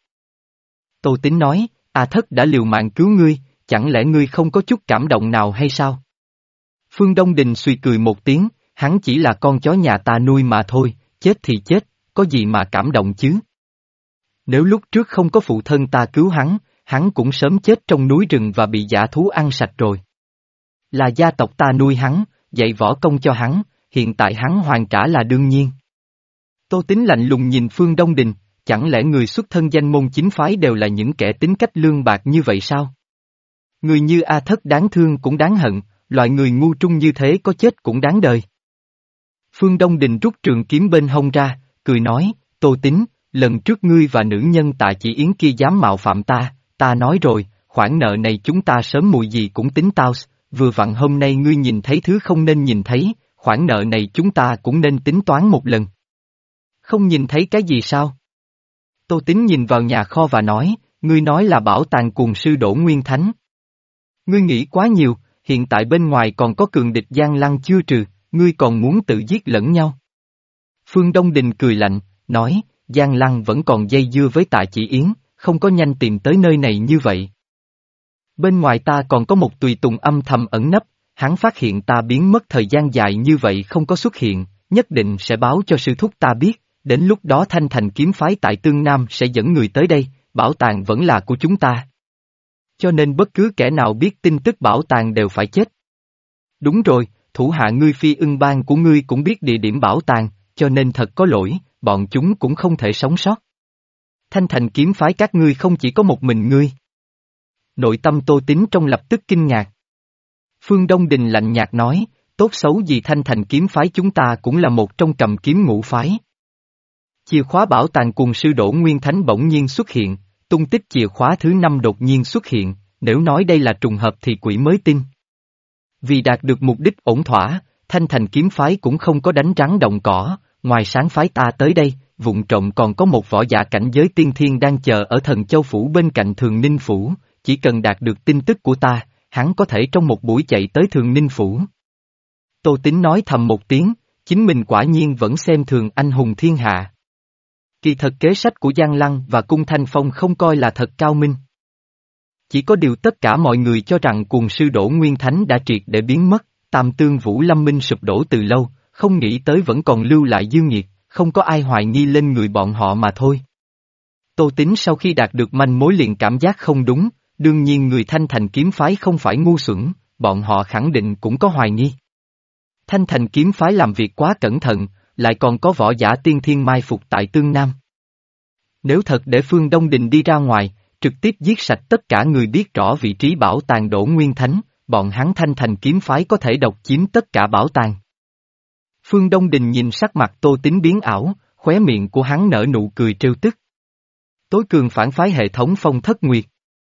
Tô Tín nói, A Thất đã liều mạng cứu ngươi, chẳng lẽ ngươi không có chút cảm động nào hay sao? Phương Đông Đình suy cười một tiếng, hắn chỉ là con chó nhà ta nuôi mà thôi, chết thì chết, có gì mà cảm động chứ? Nếu lúc trước không có phụ thân ta cứu hắn, hắn cũng sớm chết trong núi rừng và bị dã thú ăn sạch rồi. Là gia tộc ta nuôi hắn, dạy võ công cho hắn, hiện tại hắn hoàn trả là đương nhiên. Tô Tín lạnh lùng nhìn Phương Đông Đình, chẳng lẽ người xuất thân danh môn chính phái đều là những kẻ tính cách lương bạc như vậy sao? Người như A Thất đáng thương cũng đáng hận, loại người ngu trung như thế có chết cũng đáng đời. Phương Đông Đình rút trường kiếm bên hông ra, cười nói, Tô Tín, lần trước ngươi và nữ nhân Tạ Chỉ Yến kia dám mạo phạm ta, ta nói rồi, khoản nợ này chúng ta sớm muộn gì cũng tính tao, vừa vặn hôm nay ngươi nhìn thấy thứ không nên nhìn thấy, khoản nợ này chúng ta cũng nên tính toán một lần. Không nhìn thấy cái gì sao? Tô Tín nhìn vào nhà kho và nói, ngươi nói là bảo tàng cuồng sư Đỗ Nguyên Thánh. Ngươi nghĩ quá nhiều, hiện tại bên ngoài còn có cường địch Giang Lăng chưa trừ, ngươi còn muốn tự giết lẫn nhau. Phương Đông Đình cười lạnh, nói, Giang Lăng vẫn còn dây dưa với Tạ Chỉ Yến, không có nhanh tìm tới nơi này như vậy. Bên ngoài ta còn có một tùy tùng âm thầm ẩn nấp, hắn phát hiện ta biến mất thời gian dài như vậy không có xuất hiện, nhất định sẽ báo cho sư thúc ta biết, đến lúc đó Thanh Thành kiếm phái tại Tương Nam sẽ dẫn người tới đây, bảo tàng vẫn là của chúng ta. Cho nên bất cứ kẻ nào biết tin tức bảo tàng đều phải chết. Đúng rồi, thủ hạ ngươi Phi Ưng Bang của ngươi cũng biết địa điểm bảo tàng, cho nên thật có lỗi, bọn chúng cũng không thể sống sót. Thanh Thành kiếm phái các ngươi không chỉ có một mình ngươi. Nội tâm Tô Tín trong lập tức kinh ngạc. Phương Đông Đình lạnh nhạt nói, tốt xấu gì Thanh Thành kiếm phái chúng ta cũng là một trong cầm kiếm ngũ phái. Chìa khóa bảo tàng cùng sư Đỗ Nguyên Thánh bỗng nhiên xuất hiện, tung tích chìa khóa thứ năm đột nhiên xuất hiện, nếu nói đây là trùng hợp thì quỷ mới tin. Vì đạt được mục đích ổn thỏa, Thanh Thành kiếm phái cũng không có đánh rắn động cỏ, ngoài sáng phái ta tới đây, vụng trộm còn có một võ giả cảnh giới tiên thiên đang chờ ở Thần Châu Phủ bên cạnh Thường Ninh Phủ, chỉ cần đạt được tin tức của ta, hắn có thể trong một buổi chạy tới Thường Ninh Phủ. Tô Tín nói thầm một tiếng, chính mình quả nhiên vẫn xem thường anh hùng thiên hạ. Kỳ thật kế sách của Giang Lăng và Cung Thanh Phong không coi là thật cao minh. Chỉ có điều tất cả mọi người cho rằng cuồng sư Đỗ Nguyên Thánh đã triệt để biến mất, Tam Tương Vũ Lâm Minh sụp đổ từ lâu, không nghĩ tới vẫn còn lưu lại dư nghiệt, không có ai hoài nghi lên người bọn họ mà thôi. Tô Tín sau khi đạt được manh mối liền cảm giác không đúng, đương nhiên người Thanh Thành kiếm phái không phải ngu xuẩn, bọn họ khẳng định cũng có hoài nghi. Thanh Thành kiếm phái làm việc quá cẩn thận, lại còn có võ giả tiên thiên mai phục tại Tương Nam. Nếu thật để Phương Đông Đình đi ra ngoài, trực tiếp giết sạch tất cả người biết rõ vị trí bảo tàng Đỗ Nguyên Thánh, bọn hắn Thanh Thành kiếm phái có thể độc chiếm tất cả bảo tàng. Phương Đông Đình nhìn sắc mặt Tô Tín biến ảo, khóe miệng của hắn nở nụ cười trêu tức. Tối cường phản phái hệ thống Phong Thất Nguyệt.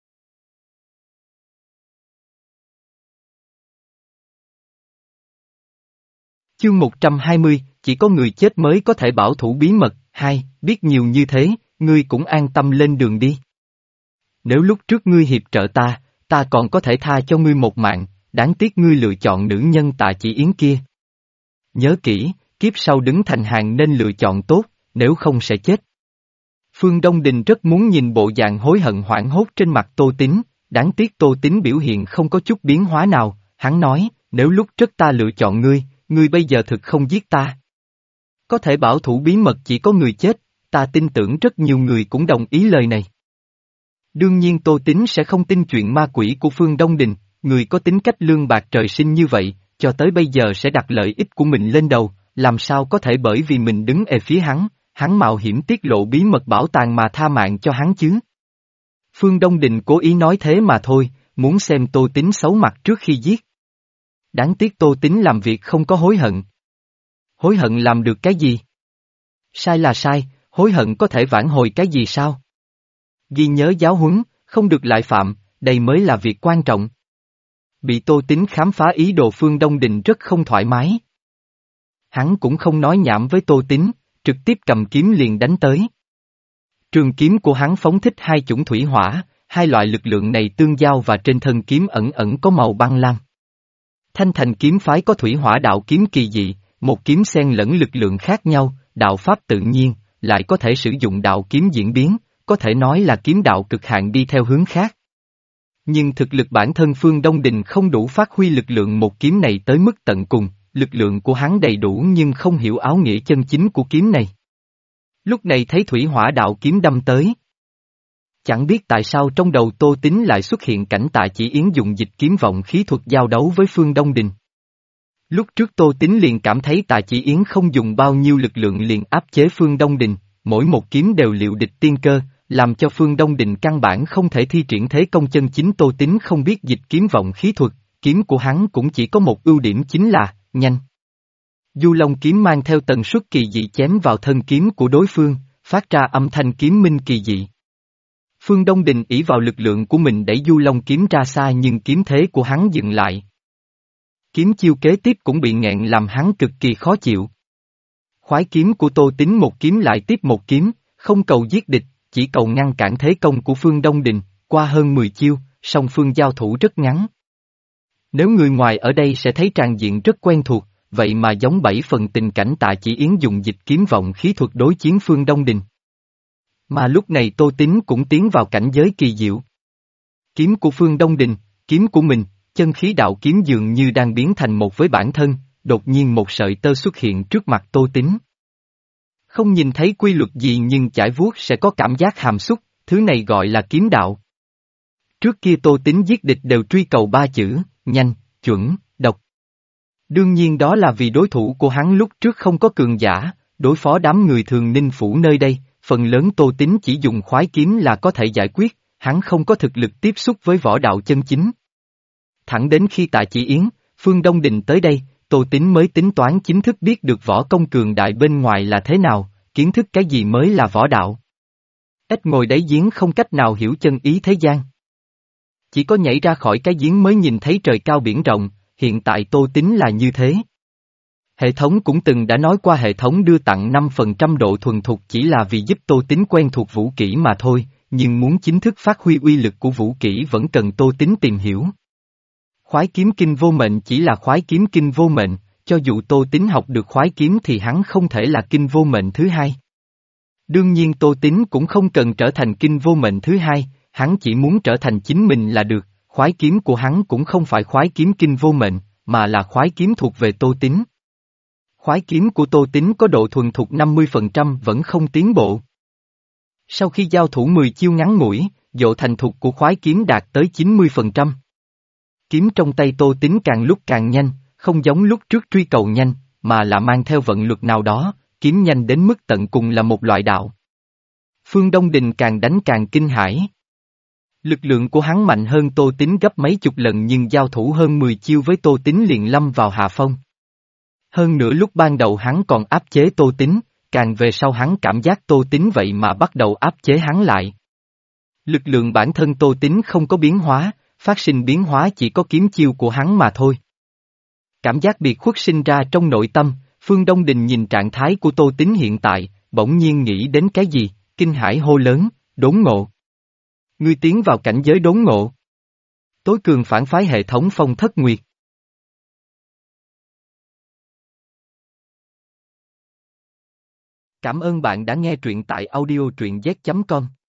Chương một trăm hai mươi, chỉ có người chết mới có thể bảo thủ bí mật, hai, biết nhiều như thế, ngươi cũng an tâm lên đường đi. Nếu lúc trước ngươi hiệp trợ ta, ta còn có thể tha cho ngươi một mạng, đáng tiếc ngươi lựa chọn nữ nhân Tạ Chỉ Yến kia. Nhớ kỹ, kiếp sau đứng thành hàng nên lựa chọn tốt, nếu không sẽ chết. Phương Đông Đình rất muốn nhìn bộ dạng hối hận hoảng hốt trên mặt Tô Tín, đáng tiếc Tô Tín biểu hiện không có chút biến hóa nào, hắn nói, nếu lúc trước ta lựa chọn ngươi, ngươi bây giờ thực không giết ta. Có thể bảo thủ bí mật chỉ có người chết, ta tin tưởng rất nhiều người cũng đồng ý lời này. Đương nhiên Tô Tín sẽ không tin chuyện ma quỷ của Phương Đông Đình, người có tính cách lương bạc trời sinh như vậy, cho tới bây giờ sẽ đặt lợi ích của mình lên đầu, làm sao có thể bởi vì mình đứng ở phía hắn, hắn mạo hiểm tiết lộ bí mật bảo tàng mà tha mạng cho hắn chứ. Phương Đông Đình cố ý nói thế mà thôi, muốn xem Tô Tín xấu mặt trước khi giết. Đáng tiếc Tô Tín làm việc không có hối hận. Hối hận làm được cái gì? Sai là sai, hối hận có thể vãn hồi cái gì sao? Ghi nhớ giáo huấn, không được lại phạm, đây mới là việc quan trọng. Bị Tô Tín khám phá ý đồ Phương Đông Đình rất không thoải mái. Hắn cũng không nói nhảm với Tô Tín, trực tiếp cầm kiếm liền đánh tới. Trường kiếm của hắn phóng thích hai chủng thủy hỏa, hai loại lực lượng này tương giao và trên thân kiếm ẩn ẩn có màu băng lam. Thanh Thành kiếm phái có thủy hỏa đạo kiếm kỳ dị, một kiếm xen lẫn lực lượng khác nhau, đạo pháp tự nhiên, lại có thể sử dụng đạo kiếm diễn biến, có thể nói là kiếm đạo cực hạn đi theo hướng khác. Nhưng thực lực bản thân Phương Đông Đình không đủ phát huy lực lượng một kiếm này tới mức tận cùng, lực lượng của hắn đầy đủ nhưng không hiểu áo nghĩa chân chính của kiếm này. Lúc này thấy thủy hỏa đạo kiếm đâm tới. Chẳng biết tại sao trong đầu Tô Tín lại xuất hiện cảnh Tạ Chỉ Yến dùng dịch kiếm vọng khí thuật giao đấu với Phương Đông Đình. Lúc trước Tô Tín liền cảm thấy Tạ Chỉ Yến không dùng bao nhiêu lực lượng liền áp chế Phương Đông Đình, mỗi một kiếm đều liệu địch tiên cơ, làm cho Phương Đông Đình căn bản không thể thi triển thế công chân chính. Tô Tín không biết dịch kiếm vọng khí thuật, kiếm của hắn cũng chỉ có một ưu điểm chính là, nhanh. Du Long kiếm mang theo tần suất kỳ dị chém vào thân kiếm của đối phương, phát ra âm thanh kiếm minh kỳ dị. Phương Đông Đình ỷ vào lực lượng của mình đẩy Du Long kiếm ra xa nhưng kiếm thế của hắn dừng lại. Kiếm chiêu kế tiếp cũng bị nghẹn làm hắn cực kỳ khó chịu. Khoái kiếm của Tô Tín một kiếm lại tiếp một kiếm, không cầu giết địch, chỉ cầu ngăn cản thế công của Phương Đông Đình, qua hơn mười chiêu, song phương giao thủ rất ngắn. Nếu người ngoài ở đây sẽ thấy tràng diện rất quen thuộc, vậy mà giống bảy phần tình cảnh Tạ Chỉ Yến dùng dịch kiếm vọng khí thuật đối chiến Phương Đông Đình. Mà lúc này Tô Tín cũng tiến vào cảnh giới kỳ diệu. Kiếm của Phương Đông Đình, kiếm của mình, chân khí đạo kiếm dường như đang biến thành một với bản thân, đột nhiên một sợi tơ xuất hiện trước mặt Tô Tín. Không nhìn thấy quy luật gì nhưng chải vuốt sẽ có cảm giác hàm xúc, thứ này gọi là kiếm đạo. Trước kia Tô Tín giết địch đều truy cầu ba chữ, nhanh, chuẩn, độc. Đương nhiên đó là vì đối thủ của hắn lúc trước không có cường giả, đối phó đám người thường ninh phủ nơi đây, phần lớn Tô Tín chỉ dùng khoái kiếm là có thể giải quyết, hắn không có thực lực tiếp xúc với võ đạo chân chính. Thẳng đến khi Tạ Chỉ Yến, Phương Đông Đình tới đây, Tô Tín mới tính toán chính thức biết được võ công cường đại bên ngoài là thế nào, kiến thức cái gì mới là võ đạo. Ít ngồi đáy giếng không cách nào hiểu chân ý thế gian. Chỉ có nhảy ra khỏi cái giếng mới nhìn thấy trời cao biển rộng, hiện tại Tô Tín là như thế. Hệ thống cũng từng đã nói qua hệ thống đưa tặng năm phần trăm độ thuần thục chỉ là vì giúp Tô Tín quen thuộc vũ kỹ mà thôi, nhưng muốn chính thức phát huy uy lực của vũ kỹ vẫn cần Tô Tín tìm hiểu. Khoái kiếm kinh vô mệnh chỉ là khoái kiếm kinh vô mệnh, cho dù Tô Tín học được khoái kiếm thì hắn không thể là kinh vô mệnh thứ hai. Đương nhiên Tô Tín cũng không cần trở thành kinh vô mệnh thứ hai, hắn chỉ muốn trở thành chính mình là được, khoái kiếm của hắn cũng không phải khoái kiếm kinh vô mệnh, mà là khoái kiếm thuộc về Tô Tín. Khoái kiếm của Tô Tín có độ thuần thục năm mươi phần trăm vẫn không tiến bộ. Sau khi giao thủ mười chiêu ngắn ngủi, độ thành thục của khoái kiếm đạt tới chín mươi phần trăm. Kiếm trong tay Tô Tín càng lúc càng nhanh, không giống lúc trước truy cầu nhanh, mà là mang theo vận luật nào đó, kiếm nhanh đến mức tận cùng là một loại đạo. Phương Đông Đình càng đánh càng kinh hãi. Lực lượng của hắn mạnh hơn Tô Tín gấp mấy chục lần nhưng giao thủ hơn mười chiêu với Tô Tín liền lâm vào hạ phong. Hơn nữa lúc ban đầu hắn còn áp chế Tô Tín, càng về sau hắn cảm giác Tô Tín vậy mà bắt đầu áp chế hắn lại. Lực lượng bản thân Tô Tín không có biến hóa, phát sinh biến hóa chỉ có kiếm chiêu của hắn mà thôi. Cảm giác biệt khuất sinh ra trong nội tâm, Phương Đông Đình nhìn trạng thái của Tô Tín hiện tại, bỗng nhiên nghĩ đến cái gì, kinh hãi hô lớn, đốn ngộ. Ngươi tiến vào cảnh giới đốn ngộ. Tối cường phản phái hệ thống Phong Thất Nguyệt. Cảm ơn bạn đã nghe truyện tại audio truyện z chấm com.